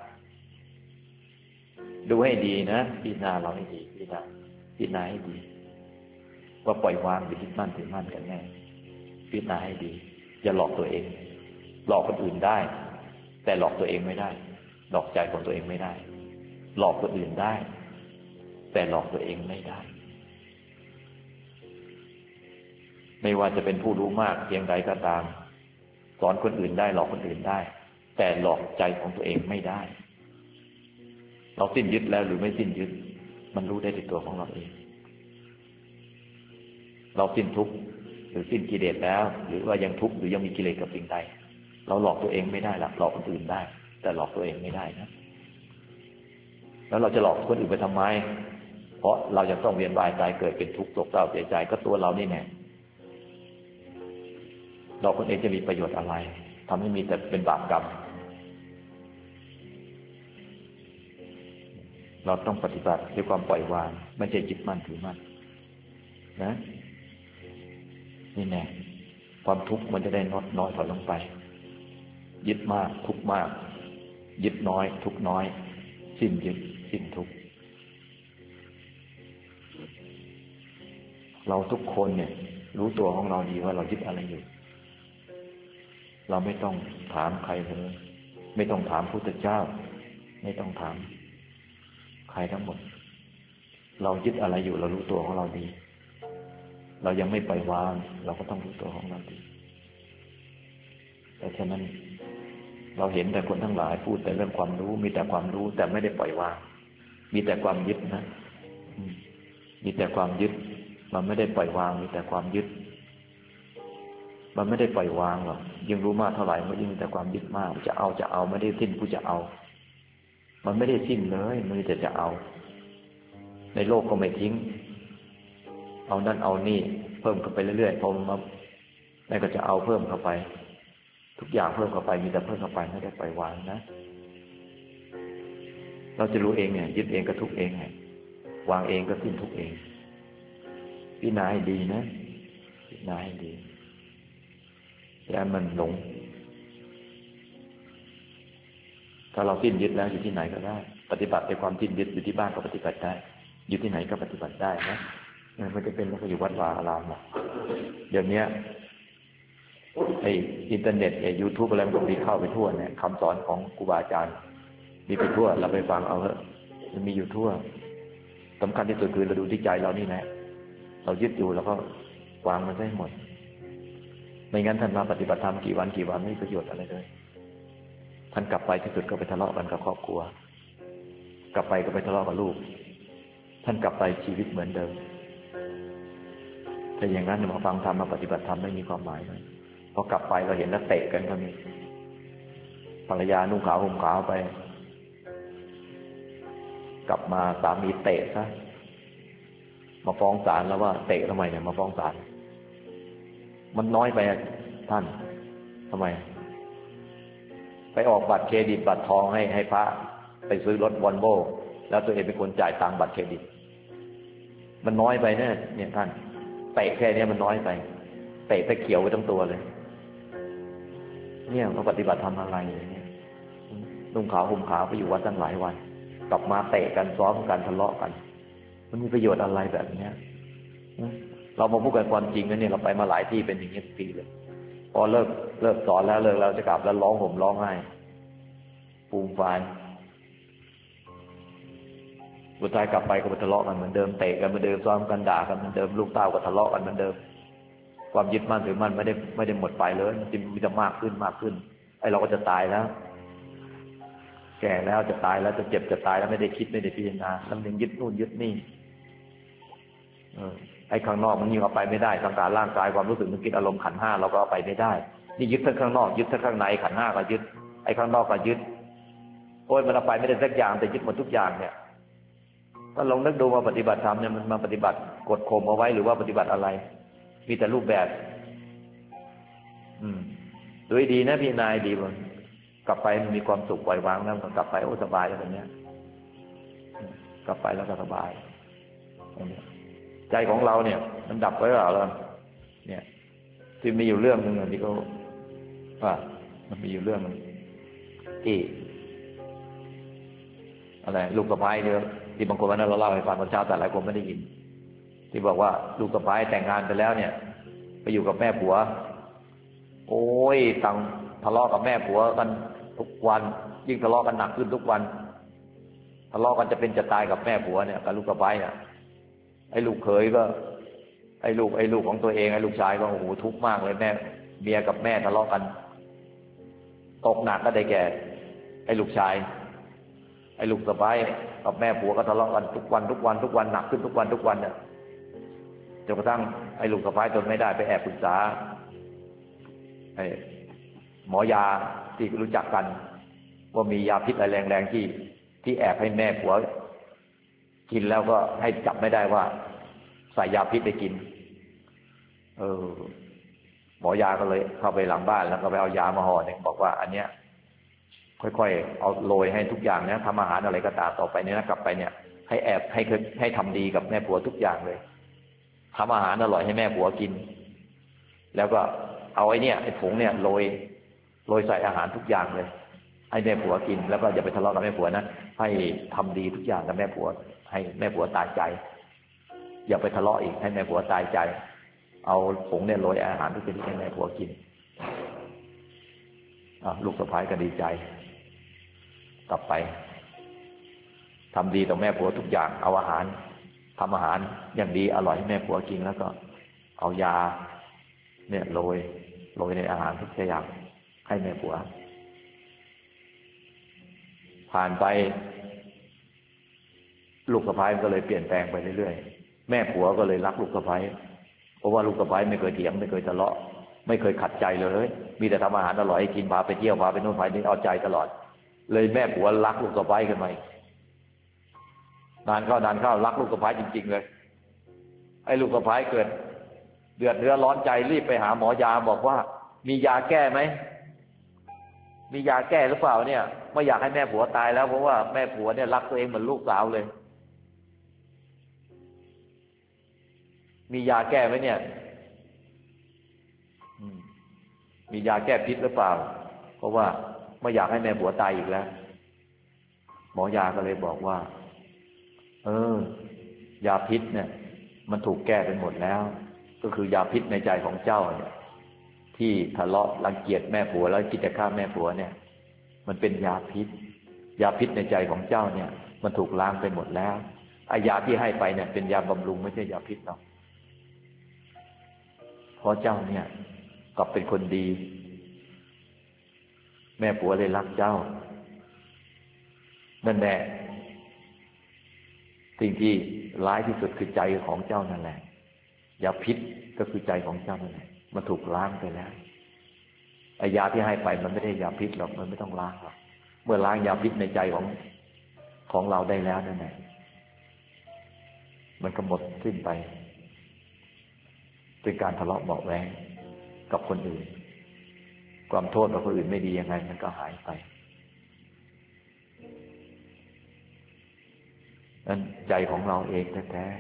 ดูให้ดีนะพิจารณาเราให้ดีพิจารณาให้ดีว่าปล่อยวางหรือยึดมั่นถือมั่นกันแน่พิจารณาให้ดีอย่าหลอกตัวเองหลอกคนอื่นได้แต่หลอกตัวเองไม่ได้หลอกใจของตัวเองไม่ได้หลอกคนอื่นได้แต่หลอกตัวเองไม่ได้ไม่ว่าจะเป็นผู้รู้มากเพียงใดก็ตามสอนคนอื่นได้หลอกคนอื่นได้แต่หลอกใจของตัวเองไม่ได้เราสิ้นยึดแล้วหรือไม่สิ้นยึดมันรู้ได้ที่ตัวของเราเองเราสิ้นทุกข์หรือสิ้นกิเลสแล้วหรือว่ายังทุกข์หรือยังมีกิเลสกับสิ่งใดเราหลอกตัวเองไม่ได้หรอกหลอกคนอื่นได้แต่หลอกตัวเองไม่ได้นะแล้วเราจะหลอกคนอื่นไปทำไมเพราะเราจะต้องเวียนว่ายตายเกิดเป็นทุกข์โศกเศร้าเสียใจก็ตัวเรานี่แน่หลอกคนอื่นจะมีประโยชน์อะไรทำให้มีแต่เป็นบาปกรรมเราต้องปฏิบัติด้วยความปล่อยวางไม่ใช่ยึดมั่นถือมั่นนะนี่แน่ความทุกข์มันจะได้ลดน้อยถอยลงไปยึดมากทุกข์มากยึดน้อยทุกข์น้อยสิ้นยึดสิ้นทุกข์เราทุกคนเนี่ยรู้ตัวของเราดีว่าเรายึดอะไรอยู่เราไม่ต้องถามใครเลยไม่ต้องถามพุทธเจ้าไม่ต้องถามใครทั้งหมดเรายึดอะไรอยู่เรารู้ตัวของเราดีเรายังไม่ปล่อยวางเราก็ต้องรู้ตัวของเราดีแต่ฉะนั้นเราเห็นแต่คนทั้งหลายพูดแต่เรื่องความรู้มีแต่ความรู้แต่ไม่ได้ปล่อยวางมีแต่ความยึดนะมีแต่ความยึดมันไม่ได้ปล่อยวางมีแต่ความยึดมันไม่ได้ปล่อยวางหรอกยิ่งรู้มากเท่าไหร่มันยิ่งมีแต่ความยึดมากจะเอาไม่ได้สิ้นผู้จะเอามันไม่ได้สิ้นเลยมันมีแต่จะเอาในโลกก็ไม่ทิ้งเอานั่นเอานี่เพิ่มเข้าไปเรื่อยๆพอมันแล้วก็จะเอาเพิ่มเข้าไปทุกอย่างเพิ่มเข้าไปมีแต่เพิ่มเข้าไปไม่ได้ปล่อยวางนะเราจะรู้เองเนี่ยยึดเองก็ทุกเองไงวางเองก็สิ้นทุกเองพิจารณาให้ดีนะพิจารณาให้ดีอย่ามันหลงถ้าเราสิ้นยึดแล้วอยู่ที่ไหนก็ได้ปฏิบัติในความสิ้นยึดอยู่ที่บ้านก็ปฏิบัติได้อยู่ที่ไหนก็ปฏิบัติได้นะไม่จะเป็นต้องอยู่วัดวาอารามหรอกเดี๋ยวนี้ไอ้อินเทอร์เน็ตไอ้ YouTube อะไรมันก็มีเข้าไปทั่วเนี่ยคำสอนของครูบาอาจารย์มีไปทั่วเราไปฟังเอาเถอะมันมีอยู่ทั่วสำคัญที่สุดคือเราดูที่ใจเรานี่แหละเรายึดอยู่แล้วก็วางมันได้หมดไม่งั้นท่านมาปฏิบัติธรรมกี่วันไม่มีประโยชน์อะไรเลยท่านกลับไปที่สุดก็ไปทะเลาะกันกับครอบครัวกลับไปก็ไปทะเลาะกับลูกท่านกลับไปชีวิตเหมือนเดิมแต่อย่างนั้นมาฟังธรรมมาปฏิบัติธรรมไม่มีความหมายเลยพอกลับไปเราเห็นแล้วเตะกันก็มีภรรยานุ่งขาวห่มขาวไปกลับมาสามีเตะซะมาฟ้องศาลแล้วว่าเตะทำไมเนี่ยมาฟ้องศาลมันน้อยไปท่านทำไมไปออกบัตรเครดิตบัตรทองให้พระไปซื้อรถวอลโว่แล้วตัวเองเป็นคนจ่ายตังค์บัตรเครดิตมันน้อยไปเนี่ยท่านเตะแค่นี้มันน้อยไปเตะตะเขียวไว้ทั้งตัวเลยเนี่ยเขาปฏิบัติทำอะไรเนี่ยนุ่งขาวห่มขาวไปอยู่วัดตั้งหลายวันกลับมาเตะกันซ้อมกันทะเลาะกันมันมีประโยชน์อะไรแบบนี้เรามาพูดกันความจริงนะเนี่ยเราไปมาหลายที่เป็นอย่างนี้ทุกปีเลยพอเลิกสอนแล้วเลิกเราจะกลับแล้วร้องห่มร้องไห้ปูมฟายสุดท้ายกลับไปก็ไปทะเลาะกันเหมือนเดิมเตะกันเหมือนเดิมซ้อมกันด่ากันเหมือนเดิมลูกเต้าก็ทะเลาะกันเหมือนเดิมความยึดมั่นถือมั่นไม่ได้หมดไปเลยมันจะมากขึ้นไอ้เราก็จะตายแล้วแก่แล้วจะตายแล้วจะเจ็บจะตายแล้วไม่ได้คิดไม่ได้พิจารณาแล้วยังยึดนู่นยึดนี่ไอ้ข้างนอกมันยิ่งเอาไปไม่ได้สังขารร่างกายความรู้สึกนึกคิดอารมณ์ขันธ์ห้าเราก็เอาไปไม่ได้นี่ยึดทั้งข้างนอกยึดทั้งข้างในขันธ์ห้าก็ยึดไอ้ข้างนอกก็ยึดโอ้ยมันเอาไปไม่ได้สักอย่างแต่ยึดหมดทุกอย่างเนี่ยถ้าลองนึกดูว่าปฏิบัติธรรมเนี่ยมันมาปฏิบัติกดข่มเอาไว้หรือว่าปฏิบัติอะไรมีแต่รูปแบบดูดีนะพี่นายดีมั้งกลับไปมันมีความสุขปล่อยวางแล้วกลับไปโอ้สบายแล้วแบบนี้กลับไปแล้วก็สบายใจของเราเนี่ยมันดับไว้แล้วเนี่ยที่มีอยู่เรื่องนึงที่เขาว่ามันมีอยู่เรื่องนึงที่อะไรลูกสะใภ้เนี่ยที่บางคนวันนั้นเราเล่าให้ฟังตอนเช้าแต่หลายคนไม่ได้ยินที่บอกว่าลูกสะใภ้แต่งงานไปแล้วเนี่ยไปอยู่กับแม่ผัวโอ้ยต่างทะเลาะกับแม่ผัวกันทุกวันยิ่งทะเลาะกันหนักขึ้นทุกวันทะเลาะกันจะเป็นจะตายกับแม่ผัวเนี่ยกับลูกสะใภ้เนี่ยไอ้ลูกเขยก็ไอ้ลูกของตัวเองไอ้ลูกชายก็โอ้โหทุกข์มากเลยแม่เมียกับแม่ทะเลาะกันตกหนักก็ได้แก่ไอ้ลูกชายไอ้ลูกสะใภ้กับแม่ผัวก็ทะเลาะกันทุกวันหนักขึ้นทุกวันเนี่ยจนกระทั่งไอ้ลูกสะใภ้ทนไม่ได้ไปแอบปรึกษาไอ้หมอยาที่รู้จักกันว่ามียาพิษอะไรแรงๆที่แอบให้แม่ผัวกินแล้วก็ให้จับไม่ได้ว่าใส่ยาพิษไปกินหมอยาก็เลยเข้าไปหลังบ้านแล้วก็ไปเอายามาห่อหนึ่งบอกว่าอันเนี้ยค่อยๆเอาโรยให้ทุกอย่างนะทำอาหารอะไรก็ตามต่อไปเนี่ยนะกลับไปเนี่ยให้ทำดีกับแม่ผัวทุกอย่างเลยทำอาหารอร่อยให้แม่ผัวกินแล้วก็เอาไอ้ผงเนี่ยโรยใส่อาหารทุกอย่างเลยให้แม่ผัวกินแล้วก็อย่าไปทะเลาะกับแม่ผัวนะให้ทำดีทุกอย่างกับแม่ผัวให้แม่ผัวตายใจอย่าไปทะเลาะอีกให้แม่ผัวตายใจเอาผงเนี่ยโรยอาหารทุกชนิดให้แม่ผัวกินลูกสะใภ้ก็ดีใจกลับไปทำดีต่อแม่ผัวทุกอย่างเอาอาหารทำอาหารอย่างดีอร่อยให้แม่ผัวกินแล้วก็เอายาเนี่ยโรยในอาหารทุกอย่างให้แม่ผัวผ่านไปลูกสะใภ้ก็เลยเปลี่ยนแปลงไปเรื่อยๆแม่ผัวก็เลยรักลูกสะใภ้เพราะว่าลูกสะใภ้ไม่เคยเถียงไม่เคยทะเลาะไม่เคยขัดใจเลยมีแต่ทำอาหารอร่อยให้กินพาไปเที่ยวพาไปโน่นไปนี่เอาใจตลอดเลยแม่ผัวรักลูกสะใภ้ขึ้นมานานเข้ารักลูกสะใภ้จริงๆเลยไอ้ลูกสะใภ้เกิดเดือดเนื้อร้อนใจรีบไปหาหมอยาบอกว่ามียาแก้ไหมมียาแก้หรือเปล่าเนี่ยไม่อยากให้แม่ผัวตายแล้วเพราะว่าแม่ผัวเนี่ยรักตัวเองเหมือนลูกสาวเลยมียาแก้ไหมเนี่ยมียาแก้พิษหรือเปล่าเพราะว่าไม่อยากให้แม่ผัวตายอีกแล้วหมอยาก็เลยบอกว่า ยาพิษเนี่ยมันถูกแก้ไปหมดแล้วก็คือยาพิษในใจของเจ้าเนี่ยที่ทะเลาะรังเกียจแม่ผัวแล้วคิดจะฆ่าแม่ผัวเนี่ยมันเป็นยาพิษในใจของเจ้าเนี่ยมันถูกล้างไปหมดแล้วไอ้ยาที่ให้ไปเนี่ยเป็นยาบำรุงไม่ใช่ยาพิษหรอกเพราะเจ้าเนี่ยกลับเป็นคนดีแม่ผัวเลยรักเจ้านั่นแหละสิ่งที่ร้ายที่สุดคือใจของเจ้านั่นแหละยาพิษก็คือใจของเจ้านั่นแหละมันถูกล้างไปแล้วไอ้ยาที่ให้ไปมันไม่ได้ยาพิษหรอกมันไม่ต้องล้างหรอกเมื่อล้างยาพิษในใจของเราได้แล้วนั่นแหละมันก็หมดสิ้นไปเป็นการทะเลาะเบาะแว้งกับคนอื่นความโทษกับคนอื่นไม่ดียังไงมันก็หายไปนั้นใจของเราเองแท้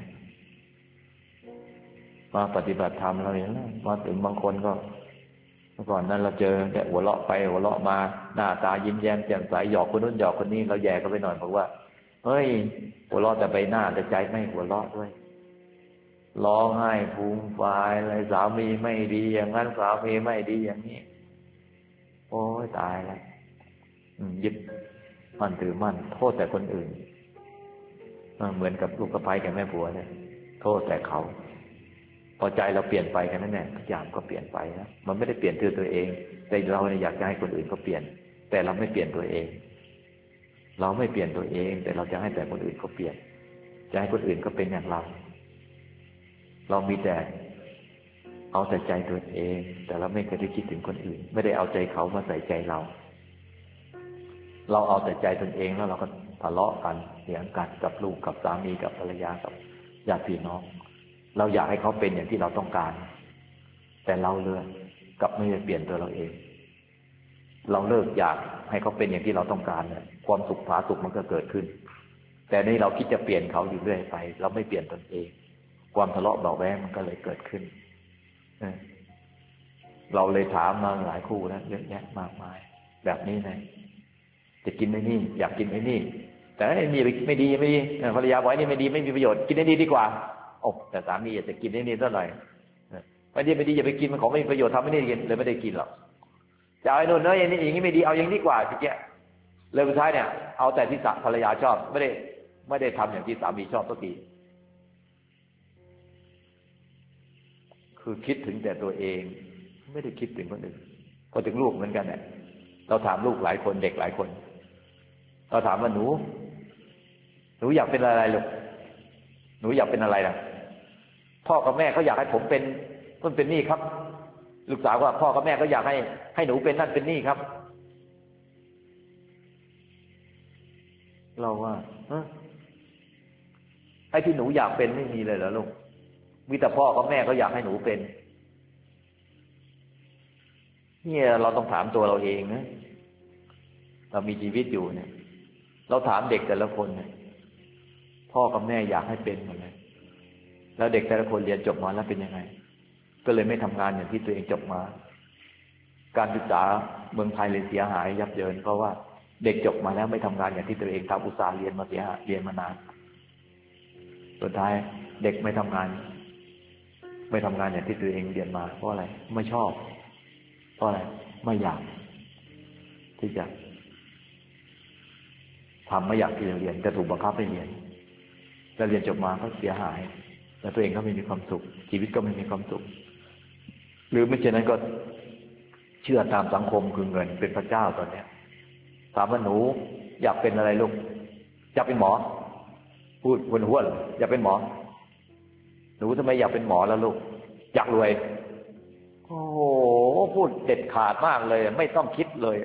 ๆมาปฏิบัติธรรมเราเห็นแล้วมาถึงบางคนก็เมื่อก่อนนั้นเราเจอเนี่ยหัวเราะไปหัวเราะมาหน้าตายิ้มแย้มแจ่มใสหยอกคนนู้นหยอกคนนี้เราแย่ก็ไปหน่อยบอกว่าเฮ้ยหัวเราะแต่ใบหน้าแต่ใจไม่หัวเราะด้วยร้องไห้ฟูมฟายอะไรสามีไม่ดีอย่างนั้นสามีไม่ดีอย่างนี้โอ้ยตายแล้วยึดมั่นถือมั่นโทษแต่คนอื่นเหมือนกับลูกสะใภ้กับแม่ผัวเนี่ยโทษแต่เขาพอใจเราเปลี่ยนไปกันนั่นแหละทุกอย่างก็เปลี่ยนไปนะมันไม่ได้เปลี่ยนตัวเองแต่เราเนี่ยอยากจะให้คนอื่นเขาเปลี่ยนแต่เราไม่เปลี่ยนตัวเองเราไม่เปลี่ยนตัวเองแต่เราจะให้แต่คนอื่นเขาเปลี่ยนจะให้คนอื่นก็เป็นอย่างเรามีแต่เอาแต่ใจตัวเองแต่เราไม่เคยได้คิดถึงคนอื่นไม่ได้เอาใจเขามาใส่ใจเราเอาแต่ใจตนเองแล้วเราก็ทะเลาะกันเถียงกันกับลูกกับสามีกับภรรยากับญาติพี่น้องเราอยากให้เขาเป็นอย่างที่เราต้องการแต่เราเลือกกลับไม่ได้เปลี่ยนตัวเราเองเราเลิกอยากให้เขาเป็นอย่างที่เราต้องการเนี่ยความสุขผาสุกมันก็เกิดขึ้นแต่นี่เราคิดจะเปลี่ยนเขาอยู่เรื่อยไปเราไม่เปลี่ยนตนเองความทะเลาะเบาแว้งมันก็เลยเกิดขึ้นเราเลยถามมาหลายคู่นะเยอะแยะมากมายแบบนี้ไงจะกินไอ้นี่อยากกินไอ้นี่แต่ไอ้นี่ไม่ดีภรรยาบอกไอ้นี่ไม่ดีไม่มีประโยชน์กินไอ้นี่ดีกว่าแต่สามีอยากจะกินไอ้นี่ซะหน่อยไม่ดีอย่าไปกินมันของไม่มีประโยชน์ทำไม่ได้กินเลยไม่ได้กินหรอกจะเอาไอ้นู่นอย่างนี้อย่างนี้ไม่ดีเอาอย่างนี้ดีกว่าทีเนี้ยเลยสุดท้ายเนี่ยเอาแต่ที่ภรรยาชอบไม่ได้ทำอย่างที่สามีชอบสักทีคือคิดถึงแต่ตัวเองไม่ได้คิดถึงคนอื่นพอถึงลูกเหมือนกันเนี่ยเราถามลูกหลายคนเด็กหลายคนเราถามว่าหนูอยากเป็นอะไรลูกหนูอยากเป็นอะไรล่ะพ่อกับแม่เขาอยากให้ผมเป็นต้นเป็นนี่ครับลูกสาวว่าพ่อกับแม่เขาอยากให้หนูเป็นนั่นเป็นนี่ครับเราว่าไอ้ที่หนูอยากเป็นไม่มีเลยเหรอลูกมีแต่พ่อกับแม่เขาอยากให้หนูเป็นเนี่ยเราต้องถามตัวเราเองนะเรามีชีวิตอยู่เนี่ยเราถามเด็กแต่ละคนเนี่ยพ่อกับแม่อยากให้เป็นหมดเลยแล้วเด็กแต่ละคนเรียนจบมาแล้วเป็นยังไงก็เลยไม่ทำงานอย่างที่ตัวเองจบมาการศึกษาเมืองไทยเลยเสียหายยับเยินเพราะว่าเด็กจบมาแล้วไม่ทำงานอย่างที่ตัวเองทำอุตสาห์เรียนมาเรียนมานานสุดท้ายเด็กไม่ทำงานอย่างที่ตัวเองเรียนมาเพราะอะไรไม่ชอบเพราะอะไรไม่อยากที่จะทำไม่อยากที่จะเรียนแต่ถูกบังคับให้เรียนแล้วเรียนจบมาก็เสียหายแล้วตัวเองก็ไม่มีความสุขชีวิตก็ไม่มีความสุขหรือไม่เช่นนั้นก็เชื่อตามสังคมคือเงินเป็นพระเจ้าตอนนี้ถามว่าหนูอยากเป็นอะไรลูกอยากเป็นหมอพูดวนหัวอยากเป็นหมอหนูทำไมอยากเป็นหมอแล้วลูกอยากรวยโอ้โหพูดเด็ดขาดมากเลยไม่ต้องคิดเลย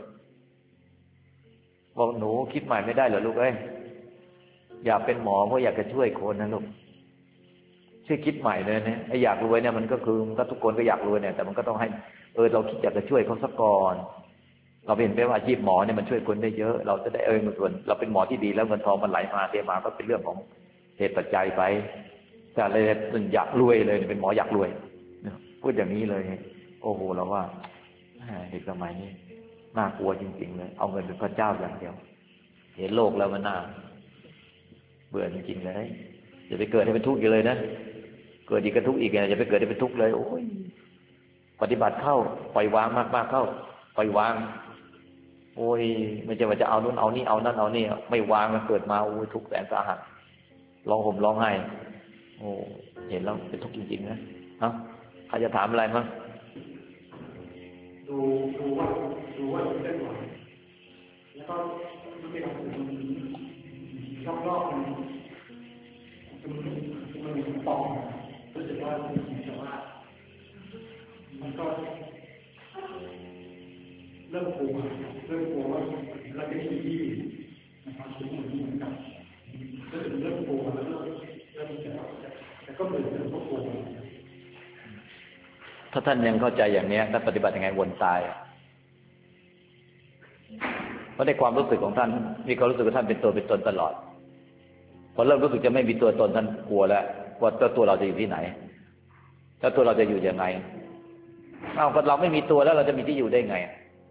บอกหนูคิดใหม่ไม่ได้เหรอลูกเอ้ยอยากเป็นหมอเพราะอยากจะช่วยคนนะลูกช่วยคิดใหม่เลยนะไอ้อยากรวยเนี่ยมันก็คือมันก็ทุกคนก็อยากรวยเนี่ยแต่มันก็ต้องให้เราคิดอยากจะช่วยเขาสักก่อนเราเห็นไปว่าอาชีพหมอเนี่ยมันช่วยคนได้เยอะเราจะได้เงินส่วนเราเป็นหมอที่ดีแล้วเงินทองมันไหลมาเทมาก็เป็นเรื่องของเหตุปัจจัยไปแต่เลยอยากรวยเลยเป็นหมออยากรวยพูดอย่างนี้เลยโอ้โหเราว่าเด็กสมัยนี้น่ากลัวจริงๆเลยเอาเงินเป็นพระเจ้าอย่างเดียวเห็นโลกแล้วมันน่าเบื่อจริงๆเลยอย่าไปเกิดให้เป็นทุกข์อยู่เลยนะเกิดอีกก็ทุกข์อีกอย่าไปเกิดให้เป็นทุกข์เลยโอ้ยปฏิบัติเข้าปล่อยวางมากๆเข้าปล่อยวางโอ้ยไม่ใช่ว่าจะเอานู่นเอานี่เอานั่นเอานี่ไม่วางมันเกิดมาโอ้ยทุกข์แสนสาหัสร้องห่มร้องไห้โอ้เห็นแล้วเป็นทุกข์จริงๆนะเอ้าใครจะถามอะไรมั้งดูว่าเคลื่อนไหวแล้วก็มันเป็นอะไรรอบๆมันปองรู้สึกว่าแต่ว่ามันก็เริ่มกลัวว่าเราจะมีที่นะครับถึงเหมือนกับเริ่มกลัวแล้วเริ่มแต่ก็เหมือนก็กลัวถ้าท่านยังเข้าใจอย่างนี้ท่านปฏิบัติยังไงวนตายเพราะในความรู้สึกของท่านมีความรู้สึกว่าท่านเป็นตัวเป็นตนตลอดพอเริ่มรู้สึกจะไม่มีตัวตนท่านกลัวแล้วว่าตัวเราจะอยู่ที่ไหนแล้วตัวเราจะอยู่ยังไงก็เราไม่มีตัวแล้วเราจะมีที่อยู่ได้ไง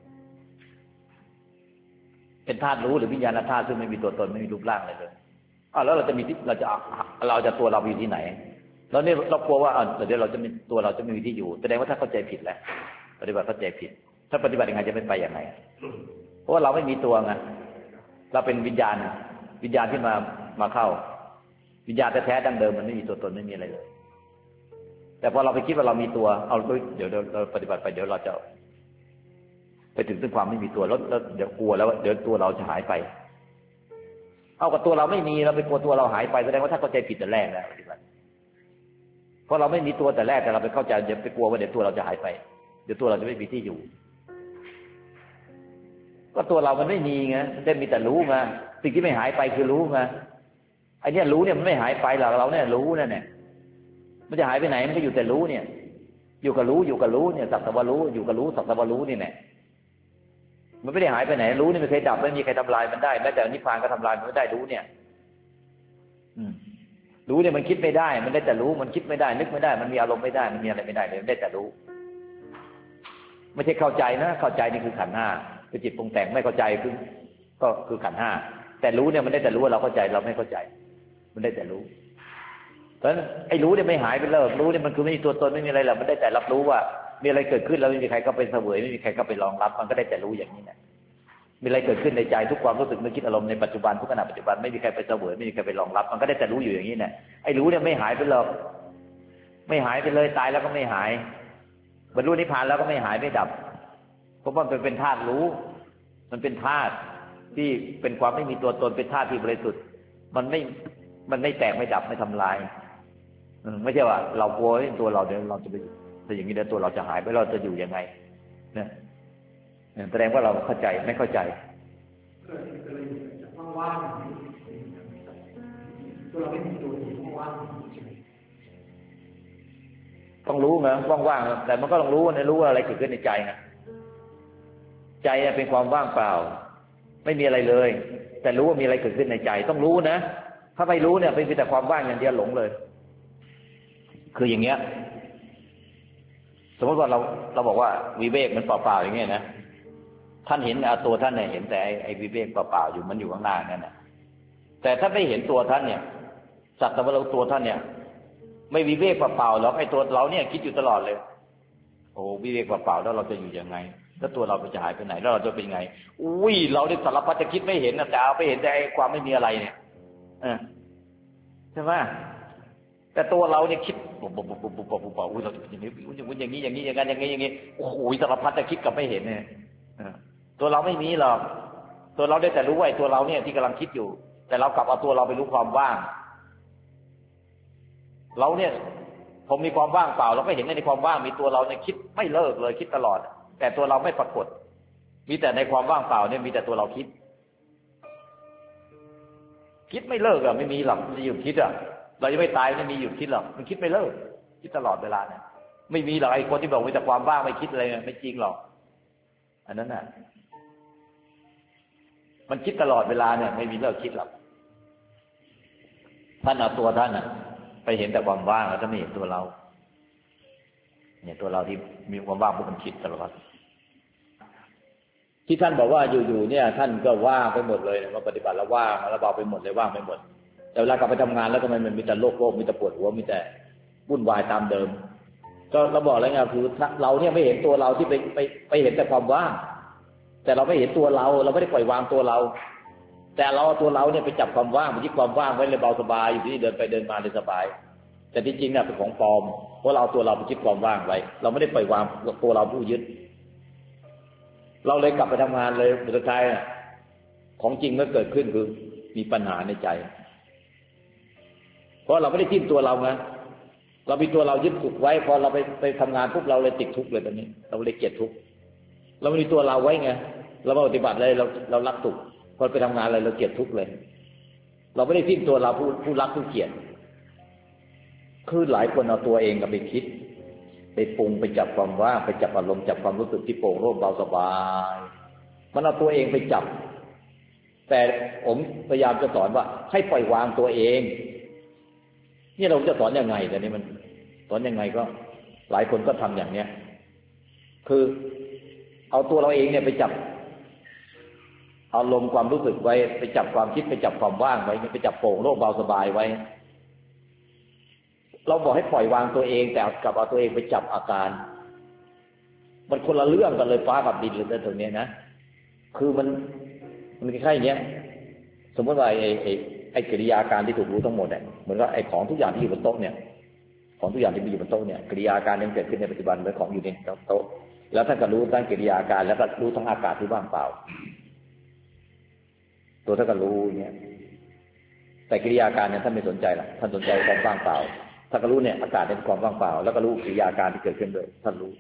เป็นธาตุรู้หรือวิญญาณธาตุซึ่งไม่มีตัวตนไม่มีรูปร่างอะไรเลยแล้วเราจะมีที่เราจะตัวเราอยู่ที่ไหนแล้วนี่เรากลัวว่าเดี๋ยวเราจะมีตัวเราจะไม่มีที่อยู่แสดงว่าถ้าเข้าใจผิดแล้วปฏิบัติเข้าใจผิดถ้าปฏิบัติยังไงจะไม่ไปอย่างไรเพราะว่าเราไม่มีตัวไงเราเป็นวิญญาณที่มาเข้าวิญญาณแท้ๆดั้งเดิมมันไม่มีตัวตนไม่มีอะไรเลยแต่พอเราไปคิดว่าเรามีตัวเดี๋ยวเราปฏิบัติไปเดี๋ยวเราจะไปถึงซึ่งความไม่มีตัวแล้วเดี๋ยวกลัวแล้วเดี๋ยวตัวเราจะหายไปกับตัวเราไม่มีเราไปกลัวตัวเราหายไปแสดงว่าถ้าเข้าใจผิดแต่แรกแล้วปฏิบัติเพราะเราไม่มีตัวแต่แรกแต่เราไปเข้าใจเดี๋ยวไปกลัวว่าเดี๋ยวตัวเราจะหายไปเดี๋ยวตัวเราจะไม่มีที่อยู่ก็ตัวเรามันไม่มีไงมันได้มีแต่รู้ไงสิ่งที่ไม่หายไปคือรู้ไงไอ้เนี่ยรู้เนี่ยมันไม่หายไปหรอกเราเนี่ยรู้นั่นแหละมันจะหายไปไหนมันก็อยู่แต่รู้เนี่ยอยู่กับรู้เนี่ยสักแต่ว่ารู้อยู่กับรู้สักแต่ว่ารู้นี่แหละมันไม่ได้หายไปไหนรู้นี่ไม่เคยดับไม่มีใครทำลายมันได้แม้แต่นิพพานก็ทำลายมันไม่ได้รู้เนี่ยรู้เนี่ยมันคิดไม่ได้มันได้แต่รู้มันคิดไม่ได้นึกไม่ได้มันมีอารมณ์ไม่ได้มันมีอะไรไม่ได้เลยมันได้แต่รู้ไม่ใช่เข้าใจนะเข้าใจนี่คือขันธ์ห้าคือจิตปรุงแต่งไม่เข้าใจคือขันธ์ห้าแต่รู้เนี่ยมันได้แต่รู้ว่าเราเข้าใจเราไม่เข้าใจมันได้แต่รู้เพราะฉะนั้นไอ้รู้เนี่ยไม่หายไปเลยรู้เนี่ยมันคือไม่มีตัวตนไม่มีอะไรหรอกมันได้แต่รับรู้ว่ามีอะไรเกิดขึ้นแล้วไม่มีใครก็ไปเสวยไม่มีใครก็ไปรองรับมันก็ได้แต่รู้อย่างนี้นะมีอะไรเกิดขึ้นในใจทุกความรู้สึกนึกคิดอารมณ์ในปัจจุบันทุกขณะปัจจุบันไม่มีใครไปเสวยไม่มีใครไปรองรับมันก็ได้แต่รู้อยู่อย่างนี้นะไอ้รู้เนี่ยไม่หายไปหรอกไม่หายไปเลยตายแล้วก็ไม่หายบรรลุนิพพานแล้วก็ไม่หายไม่ดับเพราะว่ามันเป็นธาตุรู้มันเป็นธาตุที่เป็นความไม่มีตัวตนเป็นธาตุที่บริสุทธิ์มันไม่แตกไม่ดับไม่ทำลายไม่ใช่ว่าเรากลัวตัวเราเดี๋ยวเราจะไปแต่อย่างนี้เดี๋ยวตัวเราจะหายไปเราจะอยู่ยังไงเนี่ยแสดงว่าเราเข้าใจไม่เข้าใจว่างๆตัวเราไม่มีตัวที่ว่างต้องรู้ไงว่างๆแต่มันก็ต้องรู้นะรู้ว่าอะไรเกิดขึ้นในใจไงใจเป็นความว่างเปล่าไม่มีอะไรเลยแต่รู้ว่ามีอะไรเกิดขึ้นในใจต้องรู้นะถ้าไม่รู้เนี่ยเป็นแต่ความว่างอย่างเดียวหลงเลยคืออย่างเงี้ยสมมติว่าเราบอกว่าวิเวกมันเปล่าๆอย่างเงี้ยนะท่านเห็นตัวท่านเนี่ยเห็นแต่ไอ้วิเวกเปล่าๆอยู่มันอยู่ข้างหน้านั่นน่ะแต่ถ้าไม่เห็นตัวท่านเนี่ยสักแต่ว่าเราตัวท่านเนี่ยไม่วิเวกเปล่าๆหรอกไอ้ตัวเราเนี่ยคิดอยู่ตลอดเลยโอ้วิเวกเปล่าๆแล้วเราจะอยู่ยังไงแล้วตัวเราจะหายไปไหนแล้วเราจะเป็นยังไงอุ้ยเราได้สารพัดจะคิดไม่เห็นนะแต่เอาไปเห็นแต่ไอ้ความไม่มีอะไรเนี่ยใช่ไหมแต่ตัวเราเนี่ยคิดปุ๊บอุ้ยเราจะเป็นอย่างนี้อย่างนี้อย่างนี้อย่างนั้นอย่างนี้อย่างนี้โอ้โหสารพัดจะคิดกับไม่เห็นเนี่ยตัวเราไม่มีหรอกตัวเราได้แต่รู้ว่าตัวเราเนี่ยที่กำลังคิดอยู่แต่เรากลับเอาตัวเราไปรู้ความว่างเราเนี่ยผมมีความว่างเปล่าเราก็เห็นในความว่างมีตัวเราเนี่ยคิดไม่เลิกเลยคิดตลอดแต่ตัวเราไม่ปรากฏมีแต่ในความว่างเปล่าเนี่ยมีแต่ตัวเราคิดไม่เลิกไม่มีหรอกจะหยุดคิดเราจะไม่ตายไม่มีหยุดคิดหรอกมันคิดไม่เลิกคิดตลอดเวลาเนี่ยไม่มีหรอกไอ้คนที่บอกมีแต่ความว่างไม่คิดอะไรไม่จริงหรอกอันนั้นน่ะมันคิดตลอดเวลาเนี่ยไม่มีเลิกคิดหรอกท่านเอาตัวท่านไปเห็นแต่ความว่างแล้วจะไม่เห็นตัวเราเนี่ยตัวเราที่มีความว่างพวกมันคิดตลอดที่ท่านบอกว่าอยู่ๆเนี่ยท่านก็ว่างไปหมดเลยมาปฏิบัติแล้วว่างแล้วเบาไปหมดเลยว่างไปหมดแต่เวลากลับไปทำงานแล้วทำไมมันมีแต่โลกมีแต่ปวดหัวมีแต่วุ่นวายตามเดิมก็เราบอกแล้วไงคือเราเนี่ยไม่เห็นตัวเราที่ไปเห็นแต่ความว่างแต่เราไม่เห็นตัวเราไม่ได้ปล่อยวางตัวเราแต่เราตัวเราเนี่ยไปจับความว่างไปยึดความว่างไว้เลยเบาสบายอยู่ที่เดินไปเดินมาเลยสบายแต่ที่จริงเนี่ยเป็นของปลอมเพราะเราตัวเราไปยึดความว่างไว้เราไม่ได้ปล่อยวางตัวเราผู้ยึดเราเลยกลับไปทำงานเลยสุดท้ายของจริงก็เกิดขึ้นคือมีปัญหาในใจเพราะเราไม่ได้ทิ้งตัวเราไงเรามีตัวเรายึดสุขไว้พอเราไปทำงานปุ๊บเราเลยติดทุกข์เลยตอนนี้เราเลยเกลียดทุกข์เราไม่มีตัวเราไว้ไงเราปฏิบัติเลยเรารักสุขพอไปทำงานอะไรเราเกลียดทุกข์เลยเราไม่ได้ทิ้งตัวเราผู้รักผู้เกลียดคือหลายคนเอาตัวเองกับไปคิดไปปรุงไปจับความว่างไปจับอารมณ์จับความรู้สึกที่โปร่งโล่งเบาสบายมันเอาตัวเองไปจับแต่ผมพยายามจะสอนว่าให้ปล่อยวางตัวเองนี่เราจะสอนยังไงแต่นี่มันสอนยังไงก็หลายคนก็ทำอย่างเนี้ยคือเอาตัวเราเองเนี่ยไปจับอารมณ์ความรู้สึกไว้ไปจับความคิดไปจับความว่างไว้ไปจับโปร่งโล่งเบาสบายไว้เราบอกให้ปล่อยวางตัวเองแต่กลับเอาตัวเองไปจับอาการมันคนละเรื่องกันเลยฟ้ากับดินเลยตรงนี้นะคือมันคล้ายๆอย่างเงี้ยสมมติว่าไอ้กิริยาการที่ถูกรู้ทั้งหมดเนี่ยเหมือนกับไอ้ของทุกอย่างที่อยู่บนโต๊ะเนี่ยของทุกอย่างที่มีอยู่บนโต๊ะเนี่ยกิริยาการที่เกิดขึ้นในปัจจุบันเหมือนของอยู่ในโต๊ะแล้วท่านก็รู้ทั้งกิริยาการแล้วก็รู้ทั้งอากาศที่ว่างเปล่าตัวท่านก็รู้เนี่ยแต่กิริยาการเนี่ยท่านไม่สนใจหรอกท่านสนใจความว่างเปล่าท่านก็รู้เนี่ยอากาศเป็นความว่างเปล่าแล้วก็รู้กิริยาการที่เกิดขึ้นด้วยท่านรู้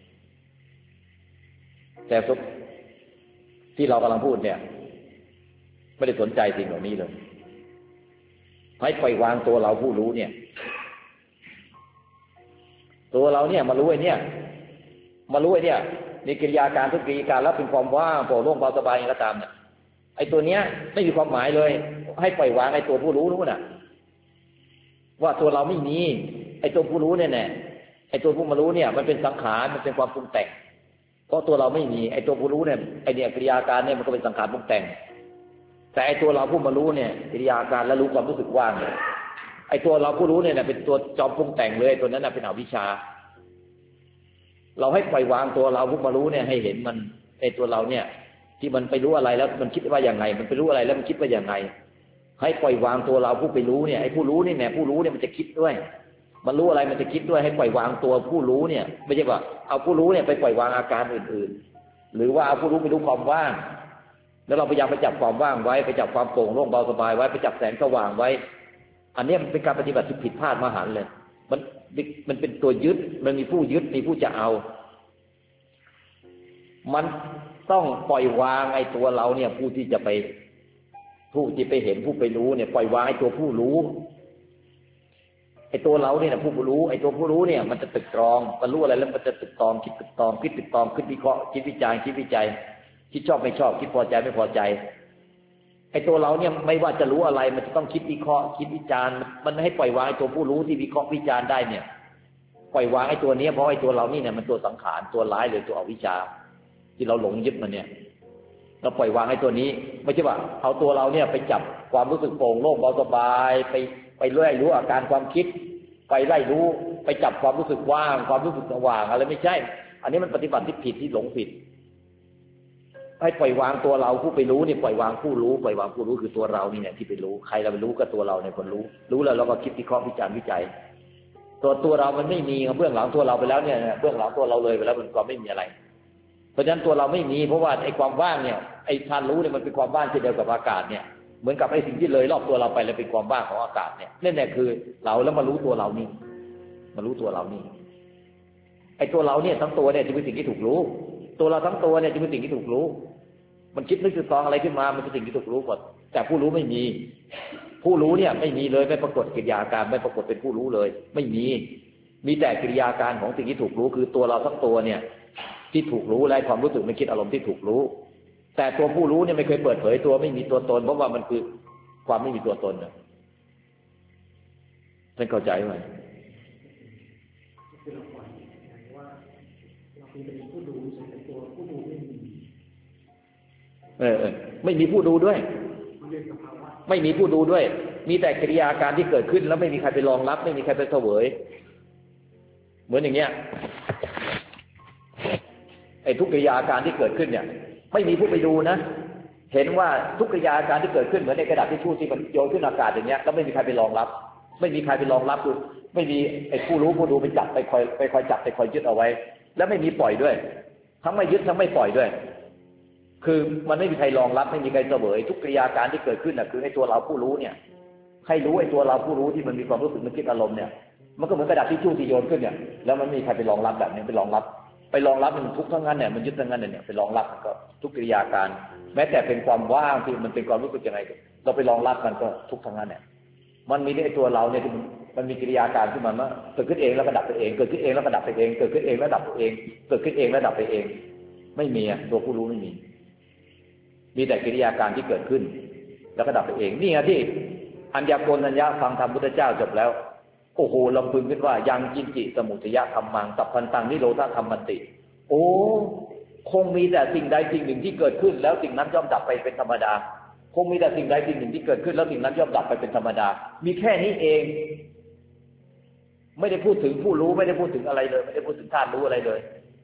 แต่ที่เรากำลังพูดเนี่ยไม่ได้สนใจสิ่งเหล่านี้เลยให้ปล่อยวางตัวเราผู้รู้เนี่ยตัวเราเนี่ยมารู้ไอ้เนี่ยมารู้ไอ้เนี่ยมีกิริยาการทุกกิริยาการแล้วเป็นความว่างโปร่งโล่งเบาสบายอย่างก็ตามเนี่ยไอ้ตัวเนี้ยไม่มีความหมายเลยให้ปล่อยวางไอ้ตัวผู้รู้นู่นน่ะว่าตัวเราไม่มีไอ้ตัวผู้รู้เนี่ยแน่ไอ้ตัวผู้มารู้เนี่ยมันเป็นสังขารมันเป็นความปรุงแต่งเพราะตัวเราไม่มีไอ้ตัวผู้รู้เนี่ยไอ้เนี่ยกิริยาการเนี่ยมันก็เป็นสังขารปรุงแต่งแต่ไอ้ตัวเราผู้มารู้เนี่ยกิริยาการและรู้ความรู้สึกว่างเนี่ยไอ้ตัวเราผู้รู้เนี่ยเป็นตัวจอมปรุงแต่งเลยตัวนั้นเป็นอวิชชาเราให้ปล่อยวางตัวเราผู้มารู้เนี่ยให้เห็นมันไอ้ตัวเราเนี่ยที่มันไปรู้อะไรแล้วมันคิดว่าอย่างไงมันไปรู้อะไรแล้วมันคิดว่าอย่างไงให้ปล่อยวางตัวเราผู้ไปรู้เนี่ยไอ้ผู้รู้นี่แหละผู้รู้เนี่ยมันจะคิดด้วยมันรู้อะไรมันจะคิดด้วยให้ปล่อยวางตัวผู้รู้เนี่ยไม่ใช่ว่าเอาผู้รู้เนี่ยไปปล่อยวางอาการอื่นๆหรือว่าเอาผู้รู้ไปรู้ความว่างแล้วเราพยายามไปจับความว่างไว้ไปจับความโปร่งโล่งเบาสบายไว้ไปจับแสงสว่างไว้อันนี้มันเป็นการปฏิบัติที่ผิดพลาดมหันต์เลยมันเป็นตัวยึดมันมีผู้ยึดมีผู้จะเอามันต้องปล่อยวางไอ้ตัวเราเนี่ยผู้ที่จะไปผู้ที่ไปเห็นผู้ไปรู้เนี่ยปล่อยวางไอ้ตัวผู้รู้ไอ้ตัวเราเนี่ยผู้รู้ไอ้ตัวผู้รู้เนี่ยมันจะตึกตรองมันรู้อะไรแล้วมันจะตึกตรองคิดตึกตรองคิดตึกตรองคิดวิเคราะห์คิดวิจารณ์คิดวิจัยคิดชอบไม่ชอบคิดพอใจไม่พอใจไอ้ตัวเราเนี่ยไม่ว่าจะรู้อะไรมันจะต้องคิดวิเคราะห์คิดวิจารณ์มันให้ปล่อยวางไอ้ตัวผู้รู้ที่วิเคราะห์วิจารณ์ได้เนี่ยปล่อยวางไอ้ตัวนี้เพราะไอ้ตัวเรานี่เนี่ยมันตัวสังขารตัวร้ายเลยตัวอวิชชาที่เราหลงยึดมันเนี่ยเราปล่อยวางไอ้ตัวนี้ไม่ใช่ว่าเอาตัวเราเนี่ยไปจับความรู้สึกโปร่งโล่งเบาสบายไปไล่รู้อาการความคิดไปไล่รู้ไปจับความรู้สึกว่างความรู้สึกสว่างอะไรไม่ใช่อันนี้มันปฏิบัติที่ผิดที่หลงผิดให้ปล่อยวางตัวเราผู้ไปรู้นี่ปล่อยวางผู้รู้ปล่อยวางผู้รู้คือตัวเรานี่เนี่ยที่ไปรู้ใครเราไปรู้ก็ตัวเราเนี่ยคนรู้แล้วเราก็คิดวิเคราะห์วิจารณ์วิจัยตัวเรามันไม่มีเบื้องหลังตัวเราไปแล้วเนี่ยเบื้องหลังตัวเราเลยไปแล้วมันก็ไม่มีอะไรเพราะฉะนั้นตัวเราไม่มีเพราะว่าไอ้ความว่างเนี่ยไอ้ธาตุรู้เนี่ยมันเป็นความว่างเช่นเดียวกับอากาศเนี่ยเหมือนกับไอ้สิ่งที่เลยรอบตัวเราไปแล้วเป็นความว่างของอากาศเนี่ยนั่นแหละคือเราแล้วมารู้ตัวเรานี่มารู้ตัวเรานี่ไอ้ตัวเราเนี่ยทั้งตัวเนี่ยจะเป็นสิ่งที่ถูกรู้ตัวเราทั้งตัวเนี่ยจะเป็นสิ่งที่ถูกรู้มันคิดนึกตึกตรองอะไรขึ้นมามันเป็นสิ่งที่ถูกรู้หมดแต่ผู้รู้ไม่มีผู้รู้เนี่ยไม่มีเลยไม่ปรากฏกิริยาการไม่ปรากฏเป็นผู้รู้เลยไม่มีแต่กิริยาการของสิ่งที่ถูกรู้คือตัวเราทั้งตัวเนี่ยที่ถูกรู้และความรู้สึกนึกคิดอารมณ์ที่ถูกรู้แต่ตัวผู้รู้เนี่ยไม่เคยเปิดเผยตัวไม่มีตัวตนเพราะว่ามันคือความไม่มีตัวตนนะท่านเข้าใจไหมคือเราปล่อยว่าเราเป็นผู้รู้แต่ตัวผู้รู้ไม่มีไม่มีผู้ดูด้วยไม่มีผู้ดูด้วยมีแต่กิริยาการที่เกิดขึ้นแล้วไม่มีใครไปรองรับไม่มีใครไปเสวยเหมือนอย่างเงี้ยไอ้ทุกกิริยาการที่เกิดขึ้นเนี่ยไม่มีผู้ไปดูนะเห็นว่าทุกกิริยาการที่เกิดขึ้นเหมือนในกระดาษทิชชู่ที่มันโยนขึ้นอากาศอย่างเงี้ยแล้วไม่มีใครไปรองรับไม่มีใครไปรองรับคือไม่มีไอ้ผู้รู้ผู้ดูไปจับไปคอยจับไปคอยยึดเอาไว้แล้วไม่มีปล่อยด้วยทั้งไม่ยึดทั้งไม่ปล่อยด้วยคือมันไม่มีใครรองรับไม่มีใครเสวยทุกกิริยาการที่เกิดขึ้นน่ะคือไอ้ตัวเราผู้รู้เนี่ยใครรู้ไอ้ตัวเราผู้รู้ที่มันมีความรู้สึกนึกคิดอารมณ์เนี่ยมันก็เหมือนกระดาษทิชชู่ที่โยนขึ้นเนี่ยแล้วมันไม่มีใครไปรองรับแบบนี้ไปรองรับมันทุกข์ทั้งนั้นเนี่ยมันยึดทั้งนั้นเนี่ยไปรองรับมันก็ทุกกิริยาการแม้แต่เป็นความว่างที่มันเป็นความรู้สึกยังไงเราไปรองรับมันก็ทุกข์ทั้งนั้นเนี่ยมันมีไอ้ตัวเราเนี่ยมันมีกิริยาการที่มันว่าเกิดขึ้นเองแล้วก็ดับไปเองเกิดขึ้นเองแล้วก็ดับไปเองเกิดขึ้นเองแล้วดับไปเองเกิดขึ้นเองแล้วดับไปเองไม่มีตัวผู้รู้ไม่มีแต่กิริยาการที่เกิดขึ้นแล้วก็ดับไปเองนี่ไงที่อัญญาโกณัญญะฟังธรรมพุทธเจ้าจบแล้วโอ้โหลำพึงขึ้นว่ายังจินจิสมุทยะธัมมังสัพพันตังนิโรธธัมมันติโอ้คงมีแต่สิ่งใดสิ่งหนึ่งที่เกิดขึ้นแล้วสิ่งนั้นย่อมดับไปเป็นธรรมดาคงมีแต่สิ่งใดสิ่งหนึ่งที่เกิดขึ้นแล้วสิ่งนั้นย่อมดับไปเป็นธรรมดามีแค่นี้เองไม่ได้พูดถึงผู้รู้ไม่ได้พูดถึงอะไรเลยไม่ได้พูดถึงธาตุรู้อะไรเลย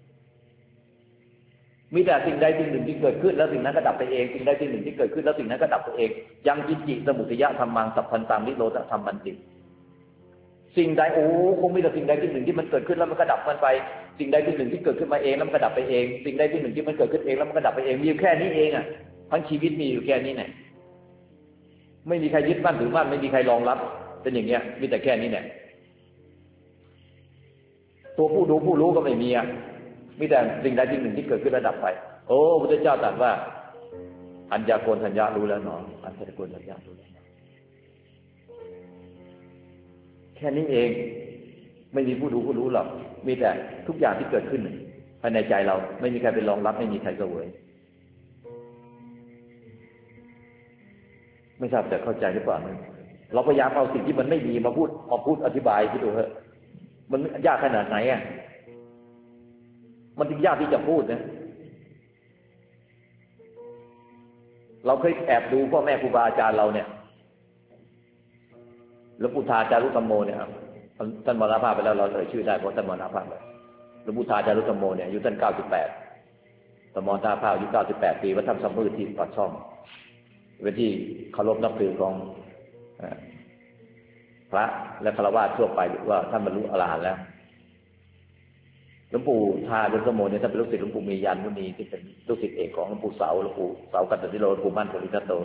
มีแต่สิ่งใดสิ่งหนึ่งที่เกิดขึ้นแล้วสิ่งนั้นก็ดับไปเองสิ่งใดสิ่งหนึ่งที่เกิดขึ้นแล้วสิ่งนั้นก็ดับไปเองยังจินจิสมุทยะธัมมังสัพพันตังนิโรธธัมมันติสิ่งใดโอ้คงมีแต่สิ่งใดสิ่งหนึ่งที่มันเกิดขึ้นแล้วมันก็ดับมันไปสิ่งใดสิ่งหนึ่งที่เกิดขึ้นมาเองแล้วมันก็ดับไปเองสิ่งใดสิ่งหนึ่งที่มันเกิดขึ้นเองแล้วมันก็ดับไปเองมีอยู่แค่นี้เองอ่ะทั้งชีวิตมีอยู่แค่นี้เนี่ยไม่มีใครยึดมั่นถือมั่นไม่มีใครรองรับเป็นอย่างเงี้ยมีแต่แค่นี้เนี่ยตัวผู้ดูผู้รู้ก็ไม่มีอ่ะมีแต่สิ่งใดสิ่งหนึ่งที่เกิดขึ้นแล้วดับไปโอ้พุทธเจ้าตรัสว่าอัญญาโกณัญญะรู้แล้วเนาะอัญญาโกณัญญะรู้แล้วแค่นี้เองไม่มีผู้ดูผู้รู้หรอกมีแต่ทุกอย่างที่เกิดขึ้นภายในใจเราไม่มีใครไปรองรับไม่มีใครเสวยไม่ทราบจะเข้าใจหรือเปล่าเราพยายามเอาสิ่งที่มันไม่มีมาพูดอธิบายคิดดูเถอะมันยากขนาดไหนอ่ะมันถึงยากที่จะพูดนะเราเคยแอบดูพ่อแม่ครูบาอาจารย์เราเนี่ยหลวงปู่ทาจารุธรรมโมเนี่ยท่านมรณภาพไปแล้วเราชื่อได้เพราะท่านมรณภาพไปหลวงปู่ทาจารุธรรมโมเนี่ยอายุท่าน98ท่านมรณภาพอายุ98ปีวัดธรรมสัมฤทธิ์ที่ปากช่องเป็นที่เคารพนับถือของพระและฆราวาสทั่วไปว่าท่านบรรลุอรหันต์แล้วหลวงปู่ทาจารุธรรมโมเนี่ยท่านเป็นลูกศิษย์หลวงปู่มียันมุนีที่เป็นลูกศิษย์เอกของหลวงปู่เสากัตติโลหลวงปู่มั่นโพธิทัตโต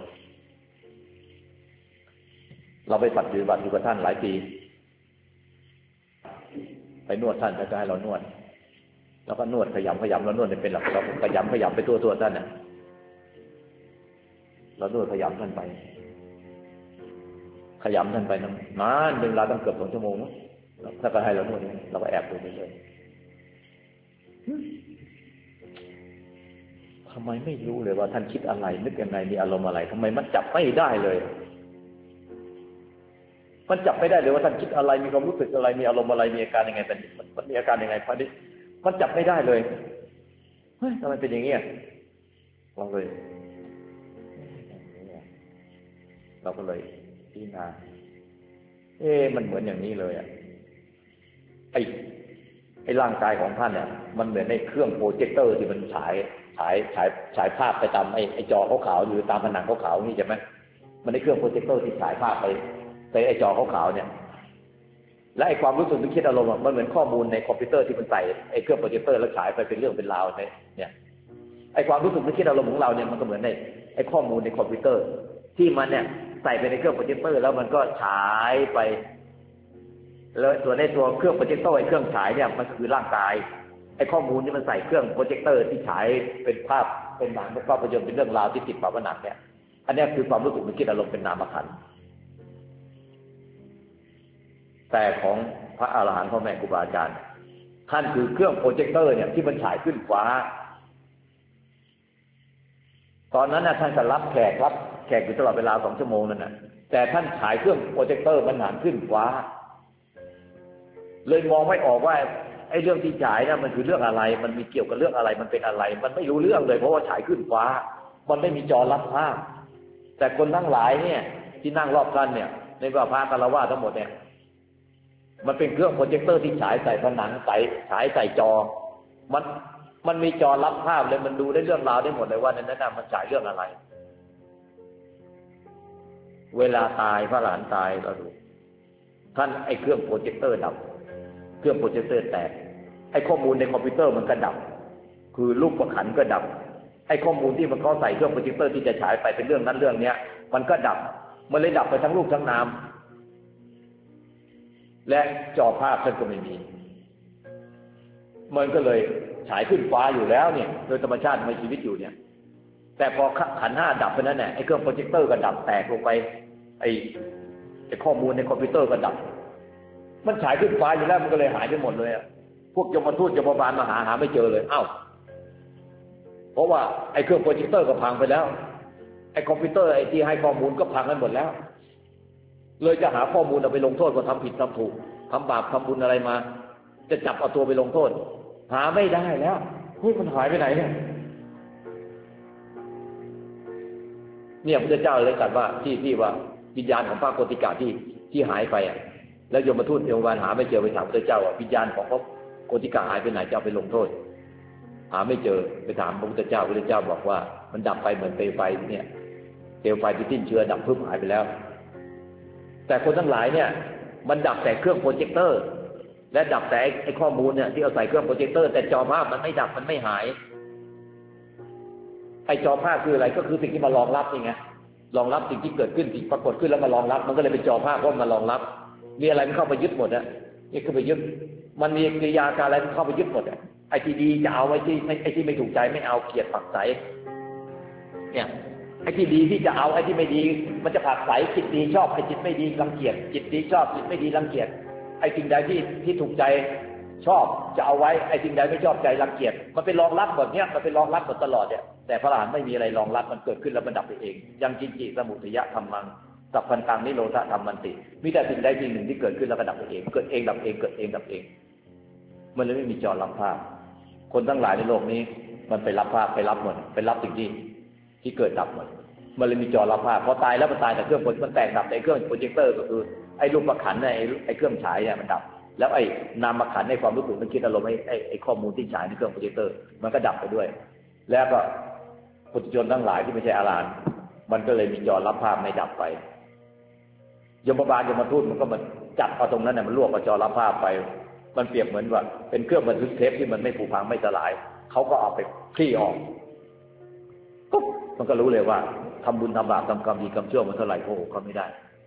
เราไปปฏิบัติอยู่กับท่านหลายปีไปนวดท่านท่านก็ให้เรานวดแล้วก็นวดขยำแล้วนวดเป็นหลักเราขยำไปตัวท่านน่ะเรานวดขยำท่านไปนานเวลาต้องเกือบ2 ชั่วโมงถ้าก็ให้เรานวดเราก็แอบดูไปเลยทำไมไม่รู้เลยว่าท่านคิดอะไรนึกยังไงมีอารมณ์อะไรทำไมมันจับไม่ได้เลยมันจับไม่ได้เลยว่าท่านคิดอะไรมีความรู้สึกอะไรมีอารมณ์อะไรมีอาการยังไงมันมีอาการยังไงพอดีมันจับไม่ได้เลยเฮ้ยทำไมเป็นอย่างนี้เราก็เลยพิจารณามันเหมือนอย่างนี้เลยไอ้ร่างกายของท่านเนี่ยมันเหมือนในเครื่องโปรเจคเตอร์ที่มันฉายภาพไปตามไอ้จอขาวๆอยู่ตามผนังขาวๆนี่ใช่ไหมมันในเครื่องโปรเจคเตอร์ที่ฉายภาพไปไอ้จอขาวๆเนี่ยและไอ้ความรู้สึกนึกคิดอารมณ์มันเหมือนข้อมูลในคอมพิวเตอร์ที่มันใส่ไอ้เครื่องโปรเจคเตอร์แล้วฉายไปเป็นเรื่องเป็นราวเนี่ยไอ้ความรู้สึกนึกคิดอารมณ์ของเราเนี่ยมันก็เหมือนในไอ้ข้อมูลในคอมพิวเตอร์ที่มันเนี่ยใส่ไปในเครื่องโปรเจคเตอร์แล้วมันก็ฉายไปแล้วส่วนในตัวเครื่องโปรเจคเตอร์ไอ้เครื่องฉายเนี่ยมันคือร่างกายไอ้ข้อมูลที่มันใส่เครื่องโปรเจคเตอร์ที่ฉายเป็นภาพเป็นหนังเป็นภาพยนตร์เป็นเรื่องราวที่ติดฝาผนังเนี่ยอันนี้คือความรู้สึกนึกคิดอารมณ์เป็นนามขันธ์แต่ของพระอรหันต์พ่อแม่ครูบาอาจารย์ท่านคือเครื่องโปรเจคเตอร์เนี่ยที่มันฉายขึ้นฟ้าตอนนั้นท่านก็รับแขกอยู่ตลอดเวลา2 ชั่วโมงนั่นน่ะแต่ท่านฉายเครื่องโปรเจคเตอร์มันหันขึ้นฟ้าเลยมองไม่ออกว่าไอ้เรื่องที่ฉายน่ะมันคือเรื่องอะไรมันมีเกี่ยวกับเรื่องอะไรมันเป็นอะไรมันไม่รู้เรื่องเลยเพราะว่าฉายขึ้นฟ้ามันไม่มีจอรับภาพแต่คนทั้งหลายเนี่ยที่นั่งรอบกันเนี่ยในว่าพระคฤหัสถ์ทั้งหมดเนี่ยมันเป็นเครื่องโปรเจคเตอร์ที่ฉายใส่ผนังฉายใส่จอมันมีจอรับภาพเลยมันดูได้เรื่องราวได้หมดเลยว่าในนั้นมันฉายเรื่องอะไรเวลาตายพระหลานตายเราดูท่านไอ้เครื่องโปรเจคเตอร์ดับเครื่องโปรเจคเตอร์แตกไอ้ข้อมูลในคอมพิวเตอร์มันก็ดับคือรูปประขันก็ดับไอ้ข้อมูลที่มันเข้าใส่เครื่องโปรเจคเตอร์ที่จะฉายไปเป็นเรื่องนั้นเรื่องเนี้ยมันก็ดับมันเลยดับไปทั้งรูปทั้งนามและจอภาพท่านก็ไม่มีมันก็เลยฉายขึ้นฟ้าอยู่แล้วเนี่ยโดยธรรมชาติมีชีวิตอยู่เนี่ยแต่พอขันธ์ห้าดับไปนั้นแหละไอ้เครื่องโปรเจคเตอร์ก็ดับแตกลงไปไอ้ข้อมูลในคอมพิวเตอร์ก็ดับมันฉายขึ้นฟ้าอยู่แล้วมันก็เลยหายไปหมดเลยอ่ะพวกยมทูตยมบาลมาหาไม่เจอเลยเอ้าเพราะว่าไอ้เครื่องโปรเจคเตอร์ก็พังไปแล้วไอ้คอมพิวเตอร์ไอ้ที่ให้ข้อมูลก็พังไปหมดแล้วเลยจะหาข้อมูลเอาไปลงโทษก็ทำผิดทำถูกทำบาปทำบุญอะไรมาจะจับเอาตัวไปลงโทษหาไม่ได้แล้วเฮ้ยมันหายไปไหนเนี่ยพระเจ้าเลยตรัสว่าที่ว่าวิญญาณของพระโกติกะที่หายไปอ่ะแล้วยมทูตยมบาลหาไม่เจอไปถามพระเจ้าว่าวิญญาณของพระโกติกะหายไปไหนจะเอาไปลงโทษหาไม่เจอไปถามพระพุทธเจ้าพระเจ้าบอกว่ามันดับไปเหมือนเปลวไฟเนี่ยเปลวไฟที่สิ้นเชื้อดับพึบหายไปแล้วแต่คนทั้งหลายเนี่ยมันดับแต่เครื่องโปรเจคเตอร์และดับแต่ไอ้ข้อมูลเนี่ยที่เอาใส่เครื่องโปรเจคเตอร์แต่จอภาพมันไม่ดับมันไม่หายไอ้จอภาพคืออะไรก็คือสิ่งที่มารองรับนี่ไงรองรับสิ่งที่เกิดขึ้นที่ปรากฏขึ้นแล้วมารองรับมันก็เลยเป็นจอภาพเพราะมันรองรับมีอะไรมันเข้าไปยึดหมดอ่ะนี่คือไปยึดมันมีกิริยาการอะไรมันเข้าไปยึดหมดอ่ะไอ้ที่ดีจะเอาไว้ที่ไอ้ที่ไม่ถูกใจไม่เอาเกลียดผักใสเนี่ยไอ้ที่ดีที่จะเอาไอ้ที่ไม่ดีมันจะผักใสจิตดีชอบไอ้จิตไม่ดีรังเกียจจิตดีชอบจิตไม่ดีรังเกียจไอ้สิ่งใดที่ถูกใจชอบจะเอาไว้ไอ้สิ่งใดไม่ชอบใจรังเกียจมันเป็นรองรับหมดเนี่ยมันเป็นรองรับหมดตลอดเนี่ยแต่พระอรหันต์ไม่มีอะไรรองรับมันเกิดขึ้นแล้วมันดับไปเองยังกินจิสมุทยะธรรมังสัพพันตังนิโรธธรรมันติมีแต่สิ่งใดสิ่งหนึ่งที่เกิดขึ้นแล้วก็ดับไปเองเกิดเองดับเองเกิดเองดับเองมันเลยไม่มีจอรับภาพคนทั้งหลายในโลกนี้มันไปรับภาพไปรับหมดไปรับสิ่งที่เกิดดับหมดมันเลยมีจอรับภาพพอตายแล้วมันตายแต่เครื่องมันแตกดับในเครื่องโปรเจคเตอร์ก็คือไอ้รูปขันธ์ไอ้เครื่องฉายเนี่ยมันดับแล้วไอ้นามขันธ์ในความรู้สึกนึกคิดอารมณ์ไอ้ข้อมูลที่ฉายในเครื่องโปรเจคเตอร์มันก็ดับไปด้วยแล้วก็ปุถุชนทั้งหลายที่ไม่ใช่อรหันต์มันก็เลยมีจอรับภาพไม่ดับไปยมบาลยมทูตมันก็มันจับเอาตรงนั้นน่ะมันลวกเอาจอรับภาพไปมันเปรียบเหมือนว่าเป็นเครื่องบันทึกเทปที่มันไม่ผุพังไม่สลายเขาก็เอาไปคลี่ออกปุ๊บมันก็รู้เลยว่าทำบุญทำบาปทำกรรมดีกรรมชั่วมันเท่าไหร่โอ้โหเขาไม่ได้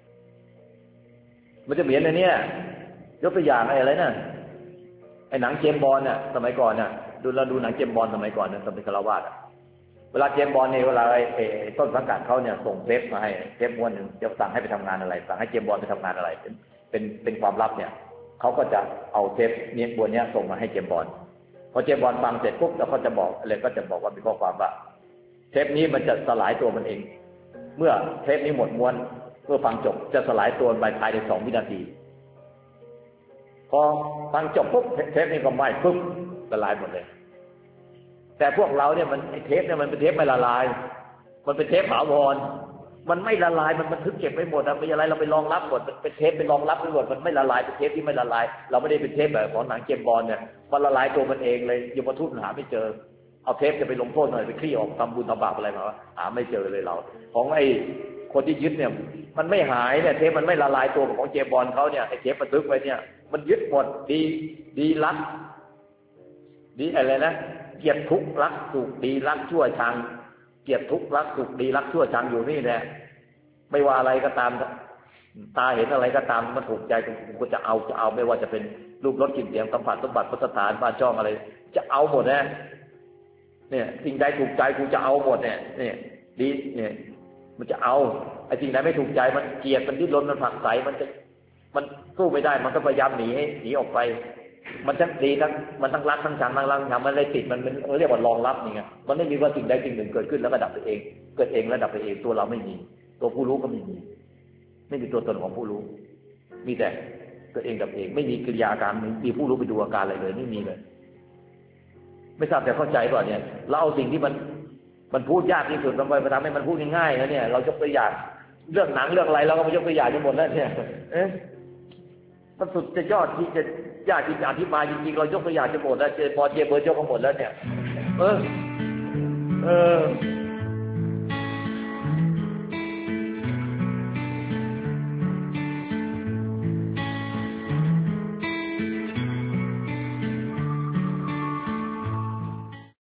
มันจะเหมือนในนี้ยกตัวอย่างอะไรน่ะไอ้หนังเจมส์บอนด์น่ะสมัยก่อนน่ะดูหนังเจมส์บอนด์สมัยก่อนน่ะสมัยคฤหัสถ์เวลาเจมส์บอนด์เนี่ยเวลาไอ้ต้นสังกัดเขาเนี่ยส่งเทปมาให้เทปม้วนนึงจะสั่งให้ไปทำงานอะไรสั่งให้เจมส์บอนด์ไปทำงานอะไรเป็นความลับเนี่ยเขาก็จะเอาเทปนี้บนนี้ส่งมาให้เจมส์บอนด์พอเจมส์บอนด์ฟังเสร็จปุ๊บแล้วเขาจะบอกอะไรก็จะบอกว่ามีข้อความว่าเทปนี้มันจะสลายตัวมันเองเมื่อเทปนี้หมดม้วนเมื่อฟังจบจะสลายตัวไปภายใน2 วินาทีพอฟังจบปุ๊บเทปนี้ก็ไหม้ปุ๊บละลายหมดเลยแต่พวกเราเนี่ยมันเทปเนี่ยมันเป็นเทปไม่ละลายมันเป็นเทปถาวรมันไม่ละลายมันบันทึกเก็บไว้หมดไม่อะไรเราไปรองรับหมดมันเป็นเทปเป็นรองรับไว้หมดมันไม่ละลายเป็นเทปที่ไม่ละลายเราไม่ได้เป็นเทปแบบของหนังเจมส์บอนด์เนี่ยมันละลายตัวมันเองเลยยมทูตหาไม่เจอเอาเทปจะไปลงโทษหน่อยไปคลี่ออกทำบุญทำบาปอะไรมาหาไม่เจอเลยเราของไอ้คนที่ยึดเนี่ยมันไม่หายเนี่ยเทปมันไม่ละลายตัวของเจมส์บอนด์เขาเนี่ยไอ้เทปบันทึกไว้เนี่ยมันยึดหมดดีรักดีอะไรนะเกลียดทุกข์รักสุขดีรักชั่วชังเกลียดทุกข์รักสุขดีรักชั่วชังอยู่นี่แหละไม่ว่าอะไรก็ตามตาเห็นอะไรก็ตามมันถูกใจกูก็จะเอาไม่ว่าจะเป็นรูปรสกลิ่นเสียงสัมผัสสมบัติพัฒฐานบ้านช่องอะไรจะเอาหมดนะเนี่ยสิ่งใดถูกใจกูจะเอาหมดเนี่ยดีเนี่ยมันจะเอาไอ้สิ่งไหนไม่ถูกใจมันเกลียดมันดิ้นรนมันผลักไสมันสู้ไม่ได้มันก็พยายามหนีออกไปมันทั้งดีทั้งมันทั้งรักทั้งชังทั้งรักทั้งชังมันเลยติดมันเรียกว่ารองรับนี่ไงมันไม่มีว่าสิ่งใดสิ่งหนึ่งเกิดขึ้นแล้วก็ดับไปเองเกิดเองแล้วดับไปเองตัวเราไม่มีตัวผู้รู้ก็ไม่มีตัวตนของผู้รู้มีแต่เกิดเองดับเองไม่มีกิริยาการมีผู้รู้ไปดูอาการอะไรเลยไม่มีเลยไม่ทราบแต่เข้าใจป่ะเนี่ยเราเอาสิ่งที่มันมันพูดยากที่สุดมันไปทำให้มันพูดง่ายๆนะเนี่ยเรายกตัวอย่างเรื่องหนังเรื่องอะไรเราก็มายกตัวอย่างทั้งหมดแล้วเนี่ยมันสุดจะยอดที่จะยากที่จะอธิบายจริงๆเรายกตัวอย่างจะหมดแล้วพอเจเบอร์ยกกันหมดแล้วเนี่ย